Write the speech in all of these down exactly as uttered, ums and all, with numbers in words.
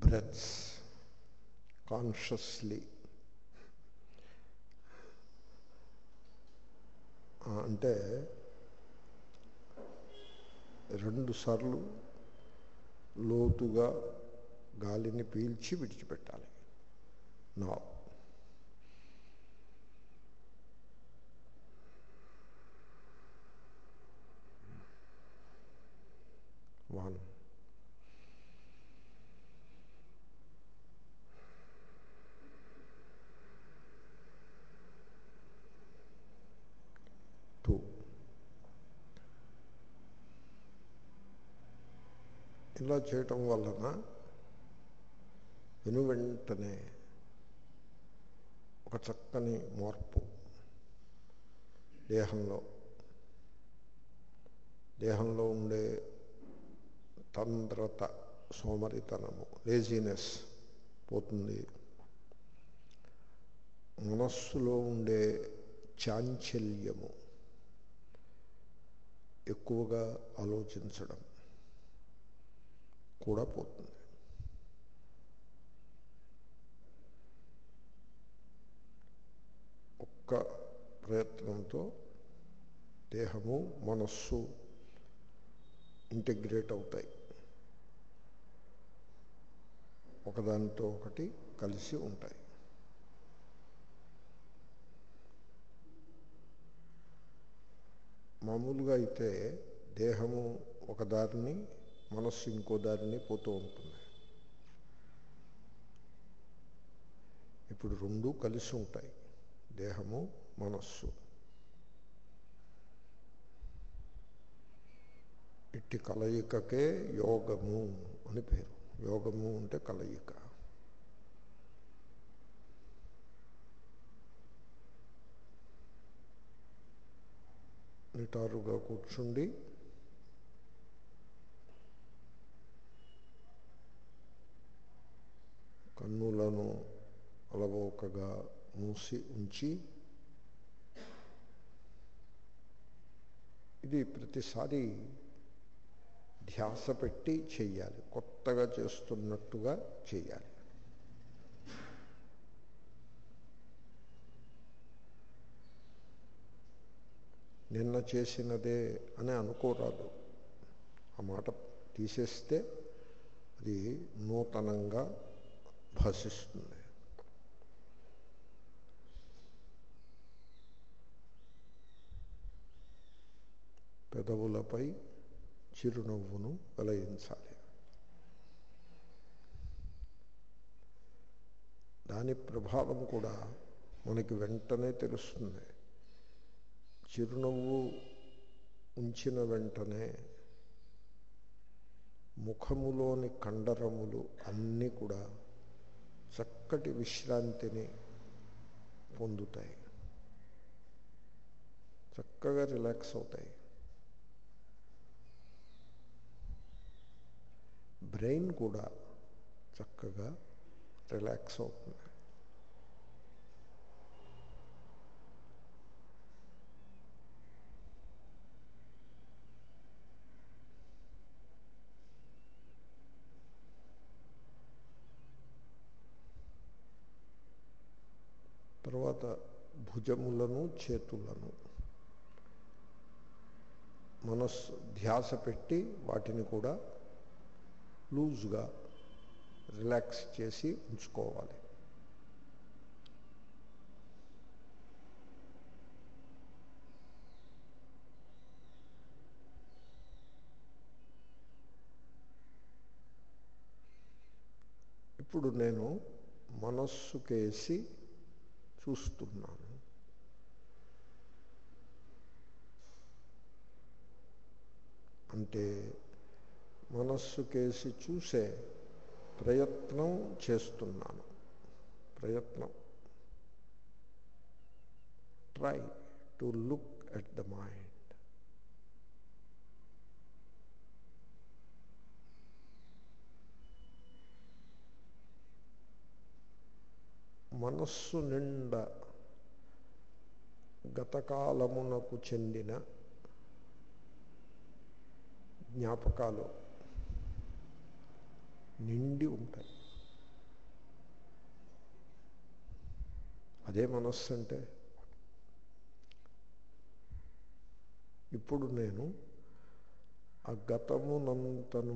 Breaths consciously, అంటే రెండు సార్లు లోతుగా గాలిని పీల్చి విడిచిపెట్టాలి. నా వన్, టూ, ఇలా చేయటం వలన వెను వెంటనే ఒక చక్కని మార్పు దేహంలో దేహంలో ఉండే తంద్రత, సోమరితనము, లేజినెస్ పోతుంది. మనస్సులో ఉండే చాంచల్యము, ఎక్కువగా ఆలోచించడం కూడా పోతుంది. ఒక్క ప్రయత్నంతో దేహము మనస్సు ఇంటిగ్రేట్ అవుతాయి, ఒకదానితో ఒకటి కలిసి ఉంటాయి. మామూలుగా అయితే దేహము ఒక దారిని, మనస్సు ఇంకో దారిని పోతూ ఉంటుంది. ఇప్పుడు రెండు కలిసి ఉంటాయి, దేహము మనస్సు. ఇట్టి కలయికకే యోగము అని పేరు. యోగము అంటే కలయిక. నిటారుగా కూర్చుండి కన్నులను అలవోకగా మూసి ఉంచి, ఇది ప్రతిసారి ధ్యాస పెట్టి చెయ్యాలి, కొత్తగా చేస్తున్నట్టుగా చెయ్యాలి. నిన్న చేసినదే అని అనుకోరాదు. ఆ మాట తీసేస్తే అది నూతనంగా భాషిస్తుంది. పెదవులపై చిరునవ్వును వెలయించాలి. దాని ప్రభావం కూడా మనకి వెంటనే తెలుస్తుంది. చిరునవ్వు ఉంచిన వెంటనే ముఖములోని కండరములు అన్నీ కూడా చక్కటి విశ్రాంతిని పొందుతాయి, చక్కగా రిలాక్స్ అవుతాయి. బ్రెయిన్ కూడా చక్కగా రిలాక్స్ అవుతుంది. తర్వాత భుజములను, చేతులను మనస్సు ధ్యాస పెట్టి వాటిని కూడా లూజ్గా రిలాక్స్ చేసి ఉంచుకోవాలి. ఇప్పుడు నేను మనస్సుకేసి చూస్తున్నాను. అంటే మనస్సుకేసి చూసే ప్రయత్నం చేస్తున్నాను. ప్రయత్నం, try to look at the mind. మనస్సు నిండా గతకాలమునకు చెందిన జ్ఞాపకాలు నిండి ఉంటాయి. అదే మనస్సు అంటే. ఇప్పుడు నేను ఆ గతమునంతను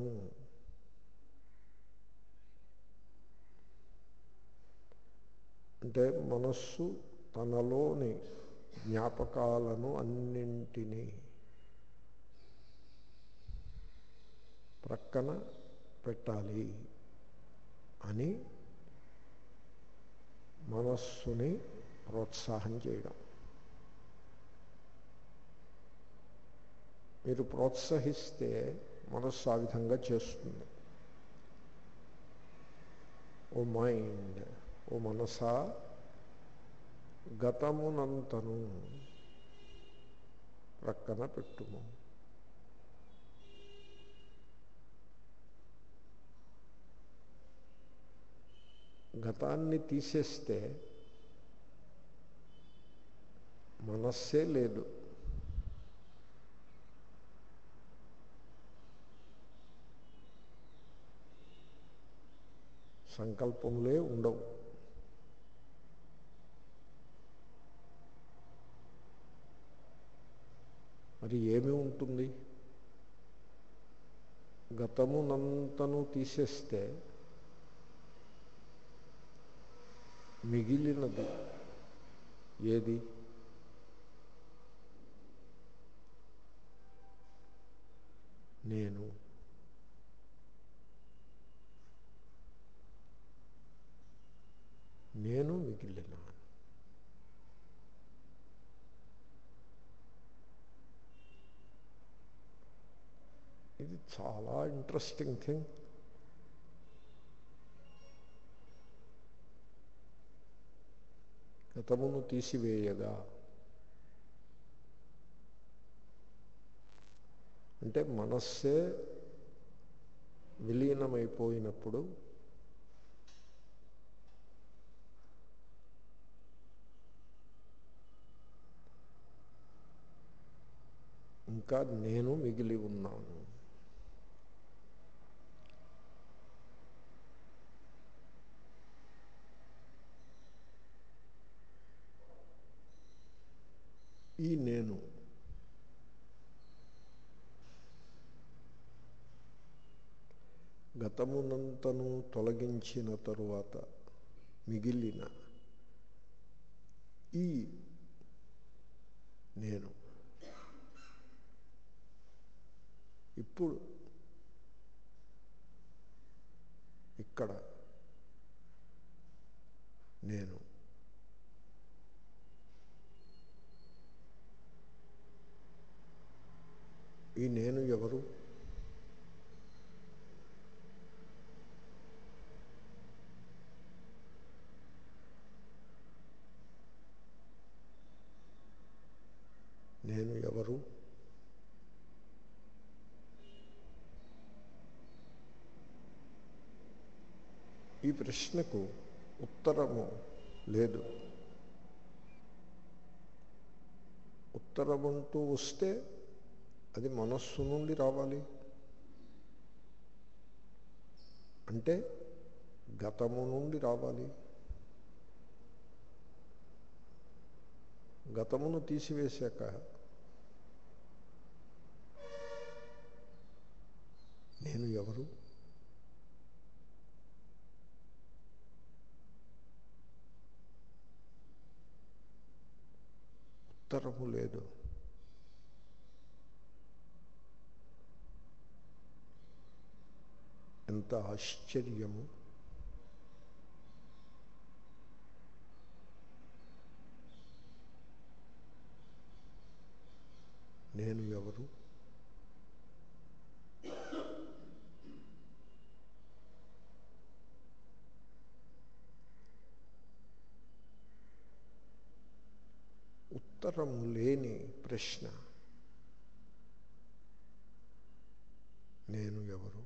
అంటే మనస్సు తనలోని జ్ఞాపకాలను అన్నింటినీ ప్రక్కన పెట్టాలి అని మనస్సుని ప్రోత్సాహం చేయడం. మీరు ప్రోత్సహిస్తే మనస్సు ఆ విధంగా చేస్తుంది. ఓ మైండ్, ఓ మనసా, గతమునంతను ప్రక్కన పెట్టుము. గతాన్ని తీసేస్తే మనస్సే లేదు. సంకల్పములే ఉండవు. మరి ఏమి ఉంటుంది? గతమునంతను తీసేస్తే మిగిలినది ఏది? నేను. నేను మిగిలిన. ఇది చాలా ఇంట్రెస్టింగ్ థింగ్. గతమును తీసివేయగా అంటే మనస్సే విలీనమైపోయినప్పుడు ఇంకా నేను మిగిలి ఉన్నాను. ఈ నేను గతమునంతను తొలగించిన తరువాత మిగిలిన ఈ నేను ఇప్పుడు ఇక్కడ నేను. ఈ నేను ఎవరు? నేను ఎవరు? ఈ ప్రశ్నకు ఉత్తరము లేదు. ఉత్తరమంటూ వస్తే అది మనస్సు నుండి రావాలి. అంటే గతము నుండి రావాలి. గతమును తీసివేశాక నేను ఎవరు? ఉత్తరము లేదు. ఎంత ఆశ్చర్యము! నేను ఎవరు? ఉత్తరము లేని ప్రశ్న నేను ఎవరు?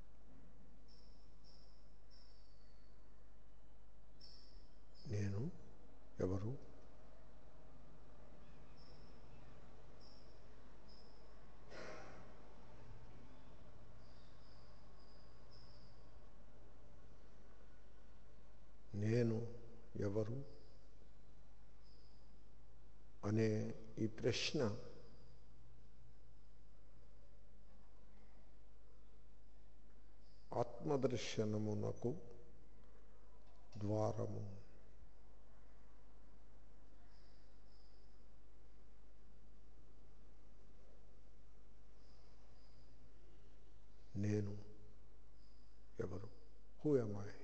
నేను ఎవరు? నేను ఎవరు అనే ఈ ప్రశ్న ఆత్మదర్శనమునకు ద్వారము. నేను ఎవరు? Who am I?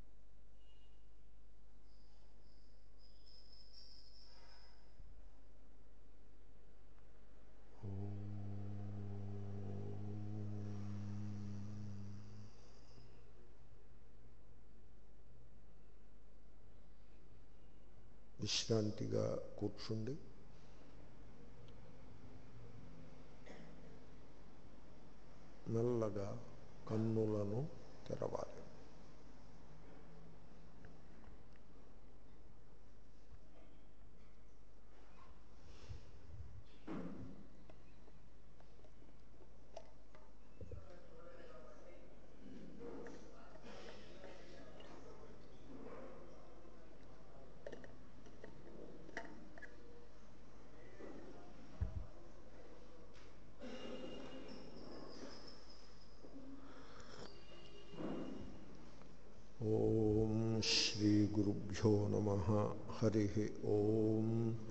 విశ్రాంతిగా కూర్చుండి మెల్లగా కన్నులను తెరవాలి. ఓం శ్రీ గురుభ్యో నమః. హరి ఓం.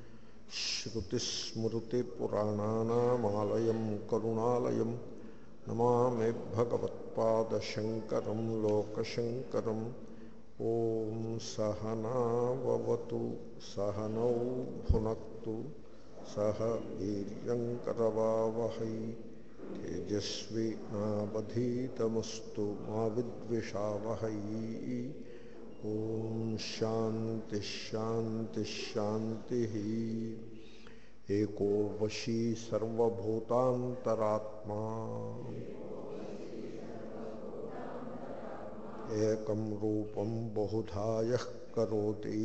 శ్రుతిస్మృతిపురాణానామాలయం కరుణాలయం నమామి భగవత్పాదశంకరం లోకశంకరం. ఓం సహనావవతు సహనౌ భునక్తు సహ వీర్యంకరవావహై తేజస్వి నావధీతమస్తు మా విద్విషావహై. ఓం శాంతి శాంతి శాంతి. ఏకో వశీ సర్వభూతాంతరాత్మా ఏకం రూపం బహుధా యః కరోతి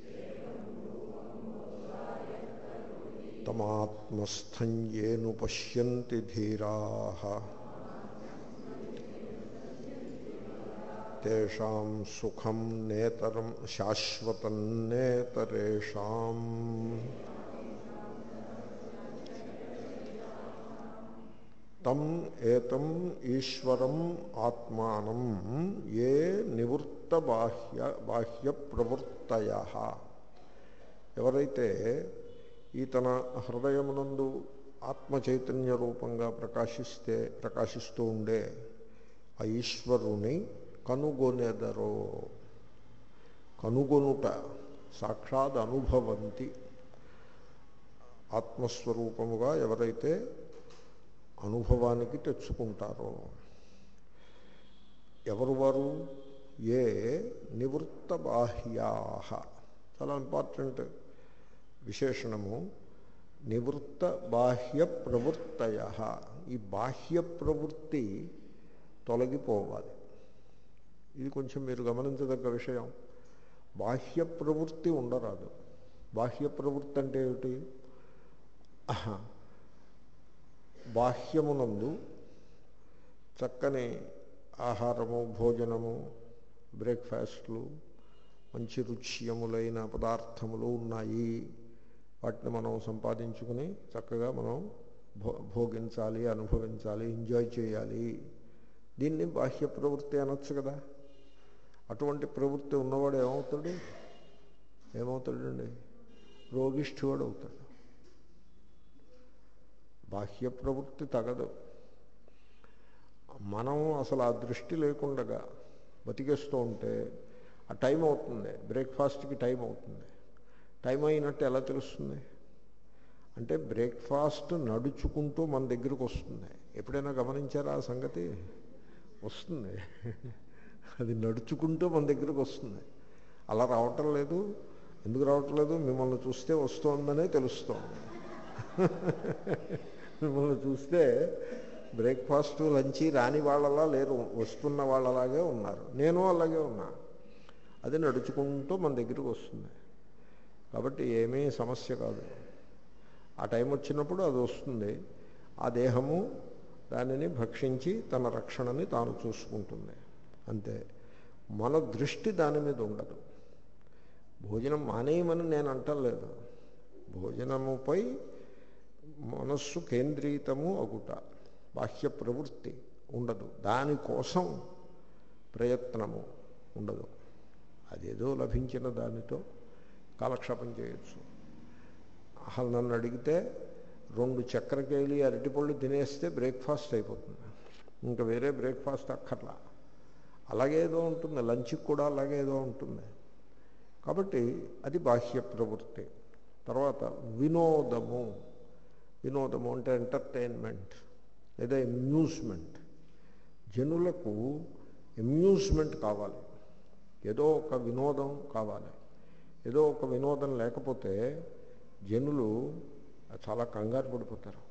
తమాత్మస్థం యేను పశ్యంతి ధీరాః తేషాం సుఖం నేతరం శాశ్వతం నేతరేషాం. తం ఏతం ఈశ్వరం ఆత్మానం ఏ నివృత్త బాహ్య బాహ్య ప్రవృత్తయః. ఎవరైతే ఈ తన హృదయమునందు ఆత్మచైతన్య రూపంగా ప్రకాశిస్తే ప్రకాశిస్తూ ఉండే ఆ ఈశ్వరుని కనుగొనెదరో. కనుగొనుట సాక్షాత్ అనుభవంతి. ఆత్మస్వరూపముగా ఎవరైతే అనుభవానికి తెచ్చుకుంటారో. ఎవరు వారు? ఏ నివృత్త బాహ్యాః. చాలా ఇంపార్టెంట్ విశేషణము. నివృత్త బాహ్య ప్రవృత్తయః. ఈ బాహ్య ప్రవృత్తి తొలగిపోవాలి. ఇది కొంచెం మీరు గమనించదగ్గ విషయం. బాహ్య ప్రవృత్తి ఉండరాదు. బాహ్య ప్రవృత్తి అంటే ఏమిటి? బాహ్యమునందు చక్కని ఆహారము, భోజనము, బ్రేక్ఫాస్ట్లు, మంచి రుచ్యములైన పదార్థములు ఉన్నాయి. వాటిని మనం సంపాదించుకుని చక్కగా మనం భో భోగించాలి, అనుభవించాలి, ఎంజాయ్ చేయాలి. దీన్ని బాహ్య ప్రవృత్తి అనొచ్చు కదా. అటువంటి ప్రవృత్తి ఉన్నవాడు ఏమవుతాడు? ఏమవుతాడండి? రోగిష్ఠువాడు అవుతాడు. బాహ్య ప్రవృత్తి తగదు. మనం అసలు ఆ దృష్టి లేకుండా బతికేస్తూ ఉంటే ఆ టైం అవుతుంది, బ్రేక్ఫాస్ట్కి టైం అవుతుంది. టైం అయినట్టు ఎలా తెలుస్తుంది అంటే బ్రేక్ఫాస్ట్ నడుచుకుంటూ మన దగ్గరకు వస్తుంది. ఎప్పుడైనా గమనించారా ఆ సంగతి? వస్తుంది. అది నడుచుకుంటూ మన దగ్గరకు వస్తుంది. అలా రావటం లేదు. ఎందుకు రావటం లేదు? మిమ్మల్ని చూస్తే వస్తుందనే తెలుస్తోంది. మిమ్మల్ని చూస్తే బ్రేక్ఫాస్ట్ లంచి రాని వాళ్ళలా లేరు, వస్తున్న వాళ్ళలాగే ఉన్నారు. నేను అలాగే ఉన్నా. అది నడుచుకుంటూ మన దగ్గరికి వస్తుంది. కాబట్టి ఏమీ సమస్య కాదు. ఆ టైం వచ్చినప్పుడు అది వస్తుంది. ఆ దేహము దానిని భక్షించి తన రక్షణని తాను చూసుకుంటుంది, అంతే. మన దృష్టి దాని మీద ఉండదు. భోజనం మానేయమని నేను అంటలేదు. భోజనముపై మనస్సు కేంద్రీతము అగుట, బాహ్య ప్రవృత్తి ఉండదు, దానికోసం ప్రయత్నము ఉండదు. అదేదో లభించిన దానితో కాలక్షేపం చేయొచ్చు. అసలు నన్ను అడిగితే రెండు చక్కెరకేళి అరటిపళ్ళు తినేస్తే బ్రేక్ఫాస్ట్ అయిపోతుంది, ఇంకా వేరే బ్రేక్ఫాస్ట్ అక్కర్లా. అలాగేదో ఉంటుంది, లంచ్కి కూడా అలాగేదో ఉంటుంది. కాబట్టి అది బాహ్య ప్రవృత్తి. తర్వాత వినోదము. వినోదము అంటే ఎంటర్టైన్మెంట్ లేదా అమ్యూజ్మెంట్. జనులకు అమ్యూజ్మెంట్ కావాలి, ఏదో ఒక వినోదం కావాలి. ఏదో ఒక వినోదం లేకపోతే జనులు చాలా కంగారు పడిపోతారు.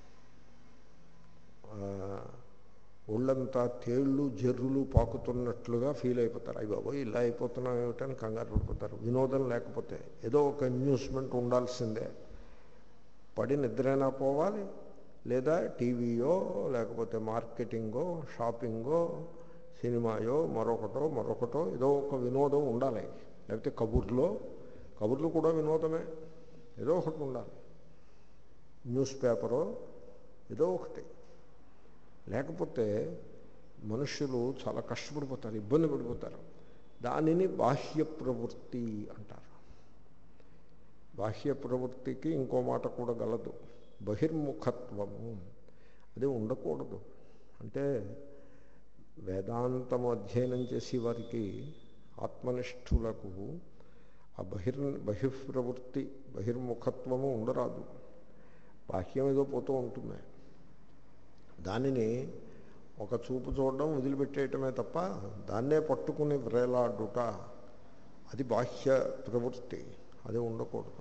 ఒళ్ళంతా తేళ్ళు జర్రులు పాకుతున్నట్లుగా ఫీల్ అయిపోతారు. అయ్యి బాబోయ్ ఇలా అయిపోతున్నాం ఏమిటని కంగారు పడిపోతారు. వినోదం లేకపోతే ఏదో ఒక అమ్యూజ్మెంట్ ఉండాల్సిందే. పడి నిద్రైనా పోవాలి, లేదా టీవీయో లేకపోతే మార్కెటింగో షాపింగో సినిమాయో మరొకటో మరొకటో ఏదో ఒక వినోదం ఉండాలి. లేకపోతే కబుర్లో కబుర్లు కూడా వినోదమే, ఏదో ఒకటి ఉండాలి. న్యూస్ పేపరో ఏదో ఒకటి లేకపోతే మనుషులు చాలా కష్టపడిపోతారు, ఇబ్బంది పడిపోతారు. దానిని బాహ్య ప్రవృత్తి అంటారు. బాహ్య ప్రవృత్తికి ఇంకో మాట కూడా గలదు, బహిర్ముఖత్వము. అది ఉండకూడదు. అంటే వేదాంతము అధ్యయనం చేసే వారికి, ఆత్మనిష్ఠులకు ఆ బహిర్ బహిర్ప్రవృత్తి బహిర్ముఖత్వము ఉండరాదు. బాహ్యం ఏదో పోతూ ఉంటుంది, దానిని ఒక చూపు చూడడం వదిలిపెట్టేయటమే తప్ప దాన్నే పట్టుకుని వ్రేలాడుట అది బాహ్య ప్రవృత్తి, అది ఉండకూడదు.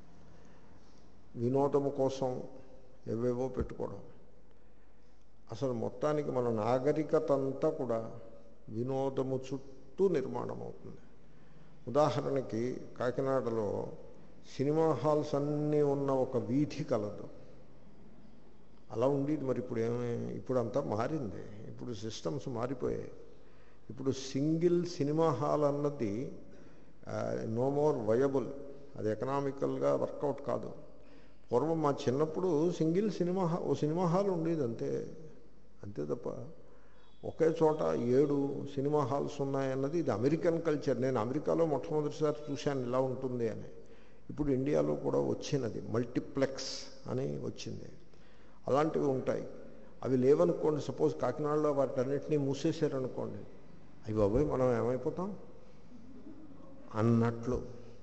వినోదము కోసం ఏవేవో పెట్టుకోవడం. అసలు మొత్తానికి మన నాగరికత అంతా కూడా వినోదము చుట్టూ నిర్మాణం అవుతుంది. ఉదాహరణకి కాకినాడలో సినిమా హాల్స్ అన్నీ ఉన్న ఒక వీధి కలదు. అలా ఉండేది. మరి ఇప్పుడు ఏమి, ఇప్పుడు అంతా మారింది. ఇప్పుడు సిస్టమ్స్ మారిపోయాయి. ఇప్పుడు సింగిల్ సినిమా హాల్ అన్నది నో మోర్ వయబుల్, అది ఎకనామికల్గా వర్కౌట్ కాదు. పూర్వం మా చిన్నప్పుడు సింగిల్ సినిమా హా ఓ సినిమా హాల్ ఉండేది, అంతే అంతే తప్ప ఒకే చోట ఏడు సినిమా హాల్స్ ఉన్నాయన్నది ఇది అమెరికన్ కల్చర్. నేను అమెరికాలో మొట్టమొదటిసారి చూశాను ఇలా ఉంటుంది అని. ఇప్పుడు ఇండియాలో కూడా వచ్చినది, మల్టీప్లెక్స్ అని వచ్చింది. అలాంటివి ఉంటాయి. అవి లేవనుకోండి, సపోజ్ కాకినాడలో వాటన్నిటినీ మూసేశారనుకోండి, అవి బాబోయ్ మనం ఏమైపోతాం అన్నట్లు.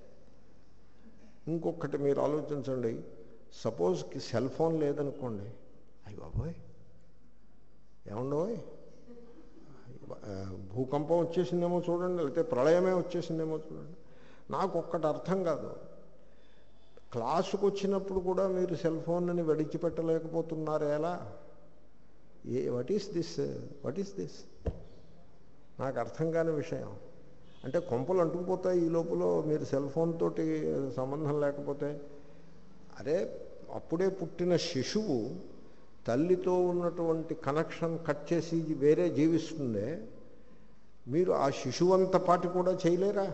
ఇంకొకటి మీరు ఆలోచించండి, సపోజ్కి సెల్ ఫోన్ లేదనుకోండి, అయ్యి బాబోయ్ ఏముండవోయ్ భూకంపం వచ్చేసిందేమో చూడండి, లేకపోతే ప్రళయమే వచ్చేసిందేమో చూడండి. నాకు ఒక్కటి అర్థం కాదు, క్లాసుకు వచ్చినప్పుడు కూడా మీరు సెల్ ఫోన్ని విడిచిపెట్టలేకపోతున్నారు ఎలా? ఏ what is this what is this నాకు అర్థం కాని విషయం. అంటే కొంపలు అంటుకుపోతాయి ఈ లోపల మీరు సెల్ ఫోన్ తోటి సంబంధం లేకపోతే. అరే అప్పుడే పుట్టిన శిశువు తల్లితో ఉన్నటువంటి కనెక్షన్ కట్ చేసి వేరే జీవిస్తుందే, మీరు ఆ శిశువంత పాటి కూడా చేయలేరా?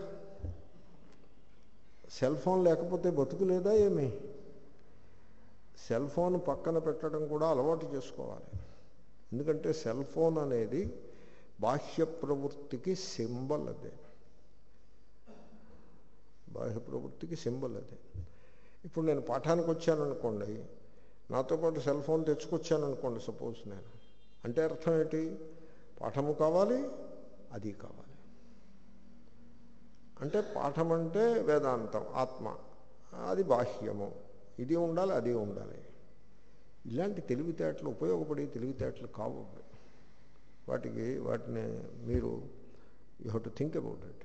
సెల్ ఫోన్ లేకపోతే బతుకు లేదా ఏమి? సెల్ ఫోన్ పక్కన పెట్టడం కూడా అలవాటు చేసుకోవాలి. ఎందుకంటే సెల్ ఫోన్ అనేది బాహ్య ప్రవృత్తికి సింబల్. అదే బాహ్య ప్రవృత్తికి సింబల్. అదే ఇప్పుడు నేను పాఠానికి వచ్చాననుకోండి, నాతో పాటు సెల్ ఫోన్ తెచ్చుకొచ్చాను అనుకోండి సపోజ్ నేను, అంటే అర్థం ఏంటి? పాఠము కావాలి, అది కావాలి. అంటే పాఠం అంటే వేదాంతం, ఆత్మ, అది బాహ్యము, ఇది ఉండాలి, అది ఉండాలి. ఇలాంటి తెలివితేటలు ఉపయోగపడే తెలివితేటలు కావు వాటికి. వాటిని మీరు you have to think about it.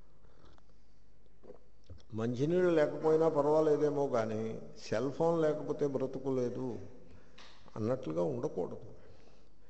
మంచినీళ్ళు లేకపోయినా పర్వాలేదేమో కానీ సెల్ ఫోన్ లేకపోతే బ్రతుకు లేదు అన్నట్లుగా ఉండకూడదు.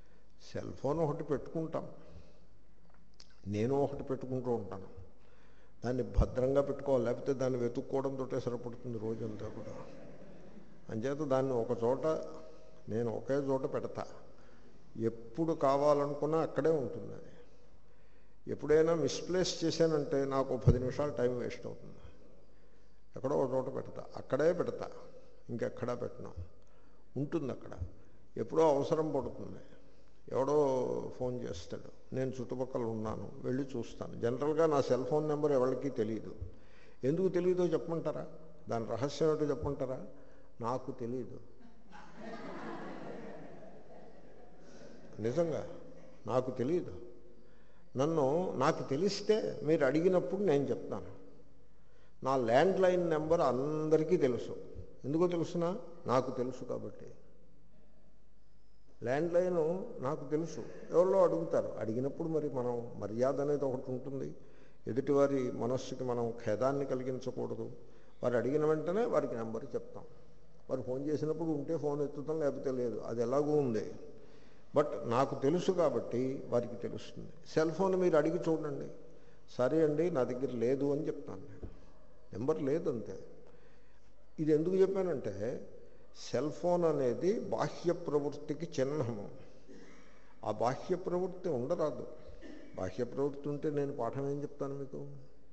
సెల్ ఫోన్ ఒకటి పెట్టుకుంటాం, నేను ఒకటి పెట్టుకుంటూ ఉంటాను. దాన్ని భద్రంగా పెట్టుకోవాలి, లేకపోతే దాన్ని వెతుక్కోవడంతో సరిపడుతుంది రోజంతా కూడా. అంచేత దాన్ని ఒక చోట నేను ఒకే చోట పెడతా, ఎప్పుడు కావాలనుకున్నా అక్కడే ఉంటుంది అది. ఎప్పుడైనా మిస్ప్లేస్ చేశానంటే నాకు పది నిమిషాలు టైం వేస్ట్ అవుతుంది. ఎక్కడో ఒక చోట పెడతా, అక్కడే పెడతా, ఇంకెక్కడా పెట్టినా ఉంటుంది అక్కడ. ఎప్పుడో అవసరం పడుతుంది, ఎవడో ఫోన్ చేస్తాడు, నేను చుట్టుపక్కల ఉన్నాను, వెళ్ళి చూస్తాను. జనరల్గా నా సెల్ ఫోన్ నెంబర్ ఎవరికి తెలియదు. ఎందుకు తెలియదో చెప్పమంటారా? దాని రహస్యం ఏమిటో చెప్పమంటారా? నాకు తెలియదు, నిజంగా నాకు తెలియదు. నన్ను నాకు తెలిస్తే మీరు అడిగినప్పుడు నేను చెప్తాను. నా ల్యాండ్ లైన్ నెంబర్ అందరికీ తెలుసు. ఎందుకో తెలుసునా? నాకు తెలుసు కాబట్టి. ల్యాండ్ లైను నాకు తెలుసు. ఎవరిలో అడుగుతారు, అడిగినప్పుడు మరి మనం మర్యాద అనేది ఒకటి ఉంటుంది. ఎదుటివారి మనస్సుకి మనం ఖేదాన్ని కలిగించకూడదు. వారు అడిగిన వెంటనే వారికి నెంబర్ చెప్తాం. వారు ఫోన్ చేసినప్పుడు ఉంటే ఫోన్ ఎత్తుతాం, లేకపోతే లేదు, అది ఎలాగూ ఉంది. బట్ నాకు తెలుసు కాబట్టి వారికి తెలుస్తుంది. సెల్ ఫోన్ మీరు అడిగి చూడండి, సరే అండి నా దగ్గర లేదు అని చెప్తాను నేను, నెంబర్ లేదు అంతే. ఇది ఎందుకు చెప్పానంటే సెల్ ఫోన్ అనేది బాహ్య ప్రవృత్తికి చిహ్నము. ఆ బాహ్య ప్రవృత్తి ఉండరాదు. బాహ్య ప్రవృత్తి ఉంటే నేను పాఠం ఏం చెప్తాను మీకు?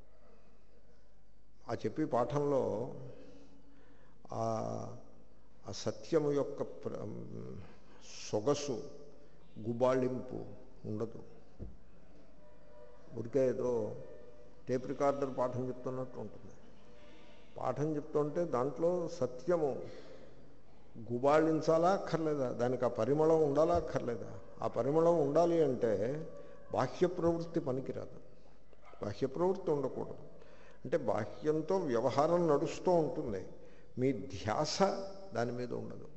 ఆ చెప్పి పాఠంలో ఆ సత్యము యొక్క సొగసు గుబాళింపు ఉండదు. ఉడికే ఏదో టేప్ రికార్డర్ పాఠం చెప్తున్నట్టు ఉంటుంది. పాఠం చెప్తుంటే దాంట్లో సత్యము గుబాళించాలా అక్కర్లేదా? దానికి ఆ పరిమళం ఉండాలా అక్కర్లేదా? ఆ పరిమళం ఉండాలి అంటే బాహ్య ప్రవృత్తి పనికిరాదు, బాహ్య ప్రవృత్తి ఉండకూడదు. అంటే బాహ్యంతో వ్యవహారం నడుస్తూ ఉంటుంది, మీ ధ్యాస దాని మీద ఉండదు.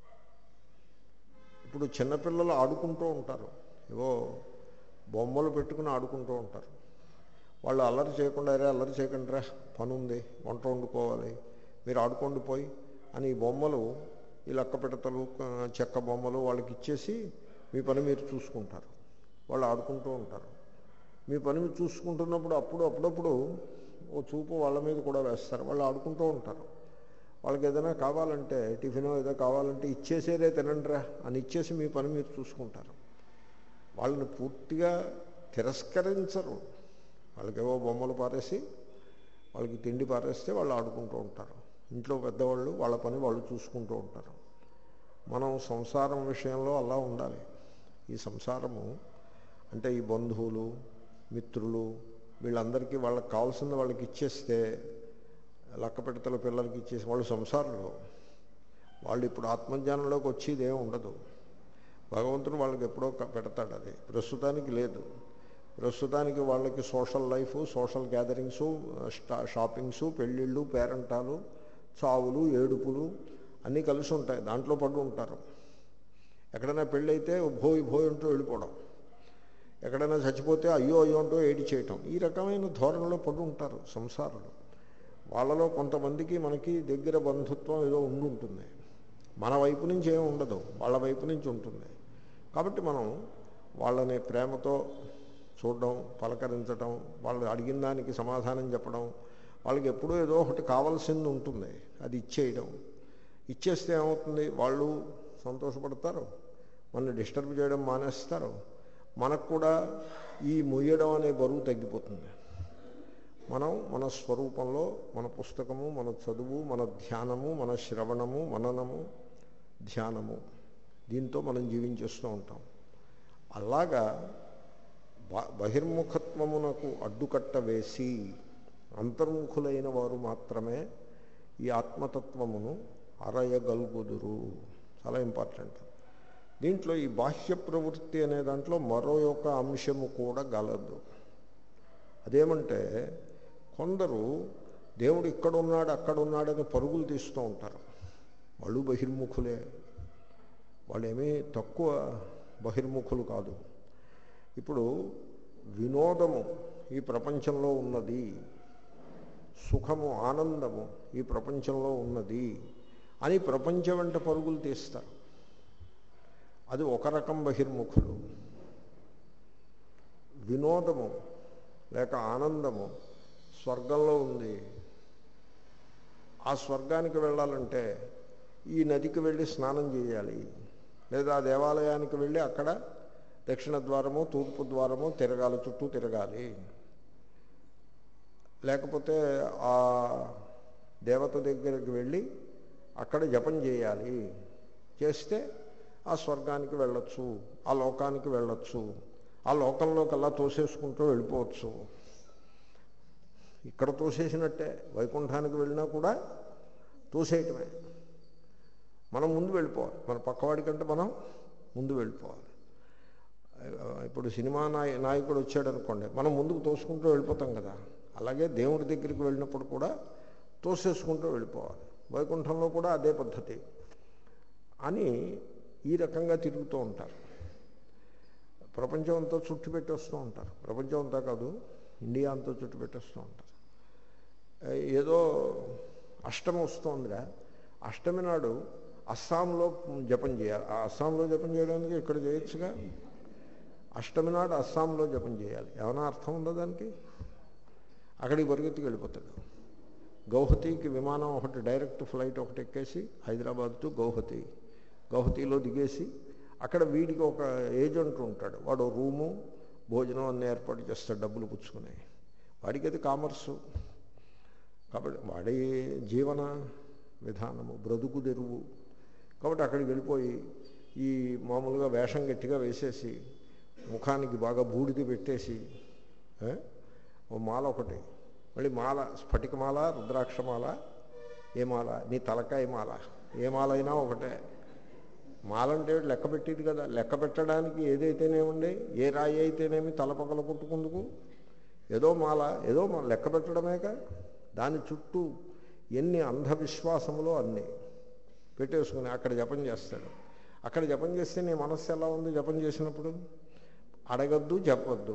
ఇప్పుడు చిన్నపిల్లలు ఆడుకుంటూ ఉంటారు, ఏవో బొమ్మలు పెట్టుకుని ఆడుకుంటూ ఉంటారు. వాళ్ళు అల్లరి చేయకుండా, అరే అల్లరి చేయకుండా రా, పని ఉంది, వంట వండుకోవాలి, మీరు ఆడుకోండి పోయి అని ఈ బొమ్మలు, ఈ లక్క పిడతలు, చెక్క బొమ్మలు వాళ్ళకి ఇచ్చేసి మీ పని మీరు చూసుకుంటారు. వాళ్ళు ఆడుకుంటూ ఉంటారు. మీ పని మీరు చూసుకుంటున్నప్పుడు అప్పుడు అప్పుడప్పుడు ఓ చూపు వాళ్ళ మీద కూడా వేస్తారు. వాళ్ళు ఆడుకుంటూ ఉంటారు. వాళ్ళకి ఏదైనా కావాలంటే, టిఫినో ఏదో కావాలంటే ఇచ్చేసేదే తినండిరా అని ఇచ్చేసి మీ పని మీరు చూసుకుంటారు. వాళ్ళని పూర్తిగా తిరస్కరించరు. వాళ్ళకేవో బొమ్మలు పారేసి వాళ్ళకి తిండి పారేస్తే వాళ్ళు ఆడుకుంటూ ఉంటారు. ఇంట్లో పెద్దవాళ్ళు వాళ్ళ పని వాళ్ళు చూసుకుంటూ ఉంటారు. మనం సంసారం విషయంలో అలా ఉండాలి. ఈ సంసారము అంటే ఈ బంధువులు, మిత్రులు, వీళ్ళందరికీ వాళ్ళకి కావాల్సింది వాళ్ళకి ఇచ్చేస్తే, లక్క పెడతల పిల్లలకి ఇచ్చేసి వాళ్ళు సంసారంలో వాళ్ళు ఇప్పుడు ఆత్మజ్ఞానంలోకి వచ్చేది ఏమి ఉండదు. భగవంతుడు వాళ్ళకి ఎప్పుడో పెడతాడు, అది ప్రస్తుతానికి లేదు. ప్రస్తుతానికి వాళ్ళకి social life, social gatherings, shoppings, పెళ్ళిళ్ళు, పేరంటాలు, చావులు, ఏడుపులు అన్నీ కలిసి ఉంటాయి. దాంట్లో పడి ఉంటారు. ఎక్కడైనా పెళ్ళి అయితే భోయి భోయి అంటూ వెళ్ళిపోవడం, ఎక్కడైనా చచ్చిపోతే అయ్యో అయ్యో అంటూ ఏడి చేయటం, ఈ రకమైన ధోరణిలో పడి ఉంటారు సంసారులు. వాళ్ళలో కొంతమందికి మనకి దగ్గర బంధుత్వం ఏదో ఉండి ఉంటుంది. మన వైపు నుంచి ఏమి ఉండదు, వాళ్ళ వైపు నుంచి ఉంటుంది. కాబట్టి మనం వాళ్ళని ప్రేమతో చూడడం, పలకరించడం, వాళ్ళు అడిగిన దానికి సమాధానం చెప్పడం, వాళ్ళకి ఎప్పుడూ ఏదో ఒకటి కావాల్సింది ఉంటుంది, అది ఇచ్చేయడం. ఇచ్చేస్తే ఏమవుతుంది, వాళ్ళు సంతోషపడతారు, మనల్ని డిస్టర్బ్ చేయడం మానేస్తారు. మనకు కూడా ఈ మొయ్యడం అనే బరువు తగ్గిపోతుంది. మనం మన స్వరూపంలో, మన పుస్తకము, మన చదువు, మన ధ్యానము, మన శ్రవణము, మననము, ధ్యానము, దీంతో మనం జీవించేస్తూ ఉంటాం. అలాగా బహిర్ముఖత్వమునకు అడ్డుకట్ట వేసి అంతర్ముఖులైన వారు మాత్రమే ఈ ఆత్మతత్వమును అరయగలుగుదురు. చాలా ఇంపార్టెంట్. దీంట్లో ఈ బాహ్య ప్రవృత్తి అనే దాంట్లో మరో యొక్క అంశము కూడా గలదు. అదేమంటే, కొందరు దేవుడు ఇక్కడ ఉన్నాడు అక్కడ ఉన్నాడని పరుగులు తీస్తూ ఉంటారు. వాళ్ళు బహిర్ముఖులే, వాళ్ళేమీ తక్కువ బహిర్ముఖులు కాదు. ఇప్పుడు వినోదము ఈ ప్రపంచంలో ఉన్నది, సుఖము, ఆనందము ఈ ప్రపంచంలో ఉన్నది అని ప్రపంచం వెంట పరుగులు తీస్తారు. అది ఒక రకం బహిర్ముఖులు. వినోదము లేక ఆనందము, స్వర్గంలో ఉంది. ఆ స్వర్గానికి వెళ్ళాలంటే ఈ నదికి వెళ్ళి స్నానం చేయాలి, లేదా ఆ దేవాలయానికి వెళ్ళి అక్కడ దక్షిణ ద్వారము తూర్పు ద్వారము తిరగాలి, చుట్టూ తిరగాలి. లేకపోతే ఆ దేవత దగ్గరికి వెళ్ళి అక్కడ జపం చేయాలి. చేస్తే ఆ స్వర్గానికి వెళ్ళొచ్చు, ఆ లోకానికి వెళ్ళొచ్చు. ఆ లోకంలోకల్లా తోసేసుకుంటూ వెళ్ళిపోవచ్చు. ఇక్కడ తోసేసినట్టే వైకుంఠానికి వెళ్ళినా కూడా తోసేయటమే. మనం ముందు వెళ్ళిపోవాలి, మన పక్కవాడి కంటే మనం ముందు వెళ్ళిపోవాలి. ఇప్పుడు సినిమా నాయ నాయకుడు వచ్చాడు అనుకోండి, మనం ముందుకు తోసుకుంటూ వెళ్ళిపోతాం కదా. అలాగే దేవుడి దగ్గరికి వెళ్ళినప్పుడు కూడా తోసేసుకుంటూ వెళ్ళిపోవాలి. వైకుంఠంలో కూడా అదే పద్ధతి అని ఈ రకంగా తిరుగుతూ ఉంటారు. ప్రపంచం అంతా చుట్టు పెట్టేస్తూ ఉంటారు. ప్రపంచం అంతా కాదు, ఇండియా అంతా చుట్టు పెట్టేస్తూ ఉంటారు. ఏదో అష్టమి వస్తుందిరా, అష్టమి నాడు అస్సాంలో జపం చేయాలి. ఆ అస్సాంలో జపం చేయడానికి ఇక్కడ చేయొచ్చుగా. అష్టమి నాడు అస్సాంలో జపం చేయాలి. ఏమైనా అర్థం ఉందా దానికి? అక్కడికి పరిగెత్తుకు వెళ్ళిపోతాడు. గౌహతికి విమానం ఒకటి డైరెక్ట్ ఫ్లైట్ ఒకటి ఎక్కేసి హైదరాబాద్ టు గౌహతి, గౌహతిలో దిగేసి అక్కడ వీడికి ఒక ఏజెంట్ ఉంటాడు. వాడు రూము భోజనం అన్నీ ఏర్పాటు చేస్తాడు డబ్బులు పుచ్చుకుని. వాడికి అది కామర్సు కాబట్టి వాడి జీవన విధానము బ్రతుకు తెరువు. కాబట్టి అక్కడికి వెళ్ళిపోయి ఈ మామూలుగా వేషం గట్టిగా వేసేసి ముఖానికి బాగా బూడిది పెట్టేసి ఓ మాల ఒకటి, మళ్ళీ మాల స్ఫటికమాల రుద్రాక్షమాల, ఏ మాల నీ తలకాయ మాల, ఏ మాల అయినా ఒకటే. మాల అంటే లెక్క పెట్టేది కదా. లెక్క పెట్టడానికి ఏదైతేనేమండి, ఏ రాయి అయితేనేమి తల పగల కొట్టుకుందుకు ఏదో మాల, ఏదో లెక్క పెట్టడమేగా. దాని చుట్టూ ఎన్ని అంధవిశ్వాసములో అన్నీ పెట్టేసుకుని అక్కడ జపం చేస్తాడు. అక్కడ జపం చేస్తే నీ మనస్సు ఎలా ఉంది? జపం చేసినప్పుడు అడగద్దు, చెప్పద్దు.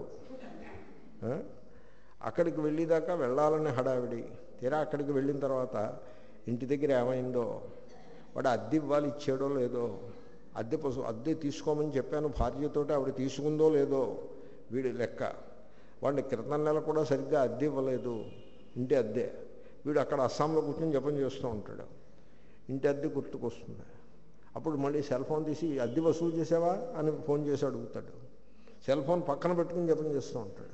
అక్కడికి వెళ్ళేదాకా వెళ్ళాలని హడావిడి. తీరా అక్కడికి వెళ్ళిన తర్వాత ఇంటి దగ్గర ఏమైందో, వాడు అద్దె ఇవ్వాలి ఇచ్చాడో లేదో, అద్దె పశు అద్దె తీసుకోమని చెప్పాను భార్యతోటి, ఆవిడ తీసుకుందో లేదో వీడి లెక్క. వాడిని క్రితం నెల కూడా సరిగ్గా అద్దె ఇవ్వలేదు, ఇంటి అద్దె. వీడు అక్కడ అస్సాంలో కూర్చొని జపం చేస్తూ ఉంటాడు. ఇంటి అద్దె గుర్తుకొస్తుంది. అప్పుడు మళ్ళీ సెల్ ఫోన్ తీసి అద్దె వసూలు చేసావా అని ఫోన్ చేసి అడుగుతాడు. సెల్ ఫోన్ పక్కన పెట్టుకుని జపం చేస్తూ ఉంటాడు.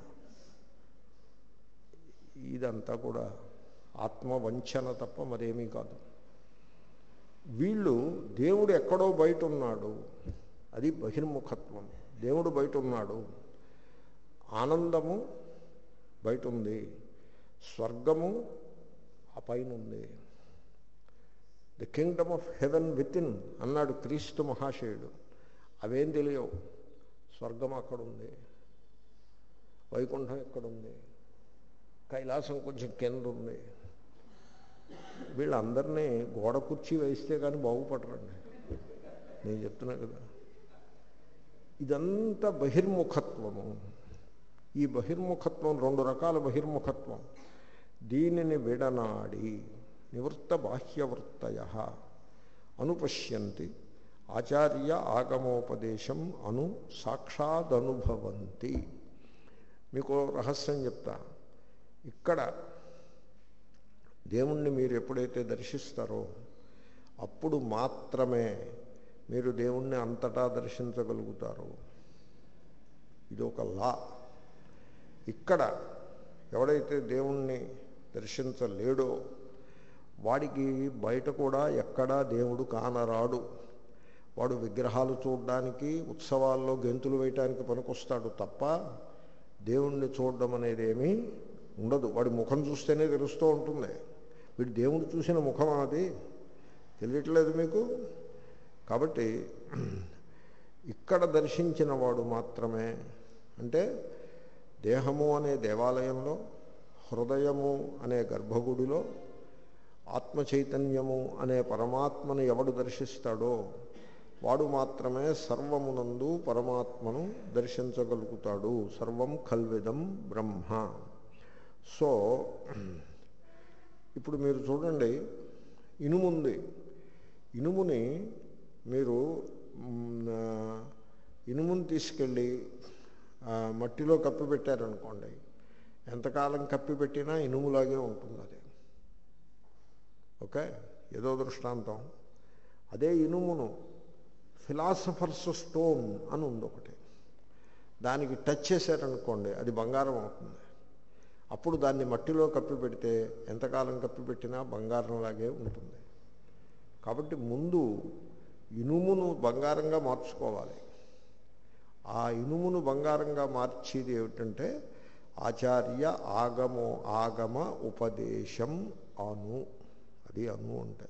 ఇదంతా కూడా ఆత్మవంచన తప్ప మరేమీ కాదు. వీళ్ళు దేవుడు ఎక్కడో బయట ఉన్నాడు, అది బహిర్ముఖత్వం. దేవుడు బయట ఉన్నాడు, ఆనందము బయట ఉంది, స్వర్గము ఆ పైన ఉంది. The kingdom of heaven within అన్నాడు క్రీస్తు మహాశయుడు. అవేం తెలియవు. స్వర్గం అక్కడుంది, వైకుంఠం ఎక్కడుంది, కైలాసం కొంచెం కింద ఉంది. వీళ్ళందరినీ గోడ కుర్చీ వేస్తే కానీ బాగుపడరండి, నేను చెప్తున్నా కదా. ఇదంతా బహిర్ముఖత్వము. ఈ బహిర్ముఖత్వం రెండు రకాల బహిర్ముఖత్వం. దీనిని విడనాడి నివృత్త బాహ్యవృత్తయ అనుపశ్యంతి ఆచార్య ఆగమోపదేశం అను సాక్షాదనుభవంతి. మీకు రహస్యం చెప్తా. ఇక్కడ దేవుణ్ణి మీరు ఎప్పుడైతే దర్శిస్తారో అప్పుడు మాత్రమే మీరు దేవుణ్ణి అంతటా దర్శించగలుగుతారు. ఇది ఒక లా. ఇక్కడ ఎవడైతే దేవుణ్ణి దర్శించలేడో వాడికి బయట కూడా ఎక్కడా దేవుడు కానరాడు. వాడు విగ్రహాలు చూడడానికి ఉత్సవాల్లో గెంతులు వేయటానికి పనికొస్తాడు తప్ప దేవుణ్ణి చూడడం అనేది ఏమీ ఉండదు. వాడి ముఖం చూస్తేనే తెలుస్తూ ఉంటుంది. వీడు దేవుడు చూసిన ముఖం అది తెలియట్లేదు మీకు. కాబట్టి ఇక్కడ దర్శించిన వాడు మాత్రమే, అంటే దేహము అనే దేవాలయంలో, హృదయము అనే గర్భగుడిలో ఆత్మ చైతన్యము అనే పరమాత్మను ఎవడు దర్శిస్తాడో వాడు మాత్రమే సర్వమునందు పరమాత్మను దర్శించగలుగుతాడు. సర్వం ఖల్విదం బ్రహ్మ. సో ఇప్పుడు మీరు చూడండి, ఇనుముంది. ఇనుముని మీరు ఇనుముని తీసుకెళ్ళి మట్టిలో కప్పి పెట్టారనుకోండి, ఎంతకాలం కప్పి పెట్టినా ఇనుములాగే ఉంటుంది అది. ఓకే, ఏదో దృష్టాంతం. అదే ఇనుమును ఫిలాసఫర్స్ స్టోన్ అని ఉంది ఒకటి, దానికి టచ్ చేశారనుకోండి అది బంగారం అవుతుంది. అప్పుడు దాన్ని మట్టిలో కప్పి పెడితే ఎంతకాలం కప్పి పెట్టినా బంగారంలాగే ఉంటుంది. కాబట్టి ముందు ఇనుమును బంగారంగా మార్చుకోవాలి. ఆ ఇనుమును బంగారంగా మార్చేది ఏమిటంటే ఆచార్య ఆగమో ఆగమ ఉపదేశం అను. అది అను అంటే.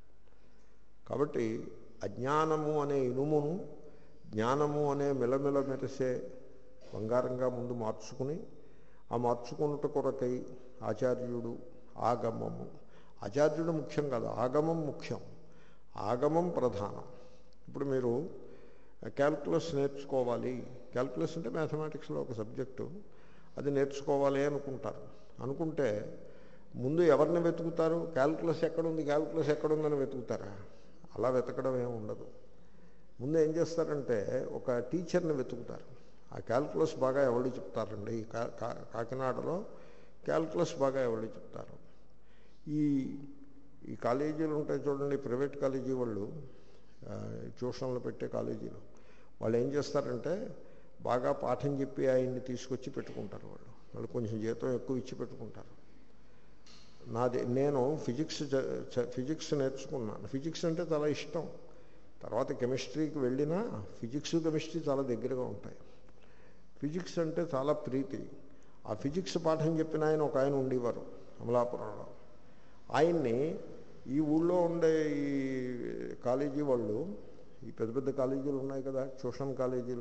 కాబట్టి అజ్ఞానము అనే ఇనుమును జ్ఞానము అనే మిలమిల మెరిసే బంగారంగా ముందు మార్చుకుని, ఆ మార్చుకున్నట కొరకై ఆచార్యుడు ఆగమము, ఆచార్యుడు ముఖ్యం కాదు, ఆగమం ముఖ్యం, ఆగమం ప్రధానం. ఇప్పుడు మీరు క్యాల్కులస్ నేర్చుకోవాలి, క్యాల్కులస్ అంటే మ్యాథమెటిక్స్లో ఒక సబ్జెక్టు, అది నేర్చుకోవాలి అనుకుంటారు. అనుకుంటే ముందు ఎవరిని వెతుకుతారు? క్యాల్కులస్ ఎక్కడుంది, క్యాల్కులస్ ఎక్కడుందని వెతుకుతారా? అలా వెతకడం ఏమి ఉండదు. ముందు ఏం చేస్తారంటే ఒక టీచర్ని వెతుకుతారు. ఆ క్యాల్కులస్ బాగా ఎవరు చెప్తారండి, కాకినాడలో క్యాల్కులస్ బాగా ఎవరు చెప్తారు? ఈ ఈ కాలేజీలు ఉంటాయి చూడండి, ప్రైవేట్ కాలేజీ వాళ్ళు, ట్యూషన్లు పెట్టే కాలేజీలు, వాళ్ళు ఏం చేస్తారంటే బాగా పాఠం చెప్పి ఆయన్ని తీసుకొచ్చి పెట్టుకుంటారు. వాళ్ళు వాళ్ళు కొంచెం జీతం ఎక్కువ ఇచ్చి పెట్టుకుంటారు. నాది నేను ఫిజిక్స్ ఫిజిక్స్ నేర్చుకున్నాను. ఫిజిక్స్ అంటే చాలా ఇష్టం. తర్వాత కెమిస్ట్రీకి వెళ్ళినా ఫిజిక్స్ కెమిస్ట్రీ చాలా దగ్గరగా ఉంటాయి. ఫిజిక్స్ అంటే చాలా ప్రీతి. ఆ ఫిజిక్స్ పాఠం చెప్పిన ఆయన ఒక ఆయన ఉండేవారు అమలాపురంలో. ఆయన్ని ఈ ఊళ్ళో ఉండే ఈ కాలేజీ వాళ్ళు, ఈ పెద్ద పెద్ద కాలేజీలు ఉన్నాయి కదా, ట్యూషన్ కాలేజీలు,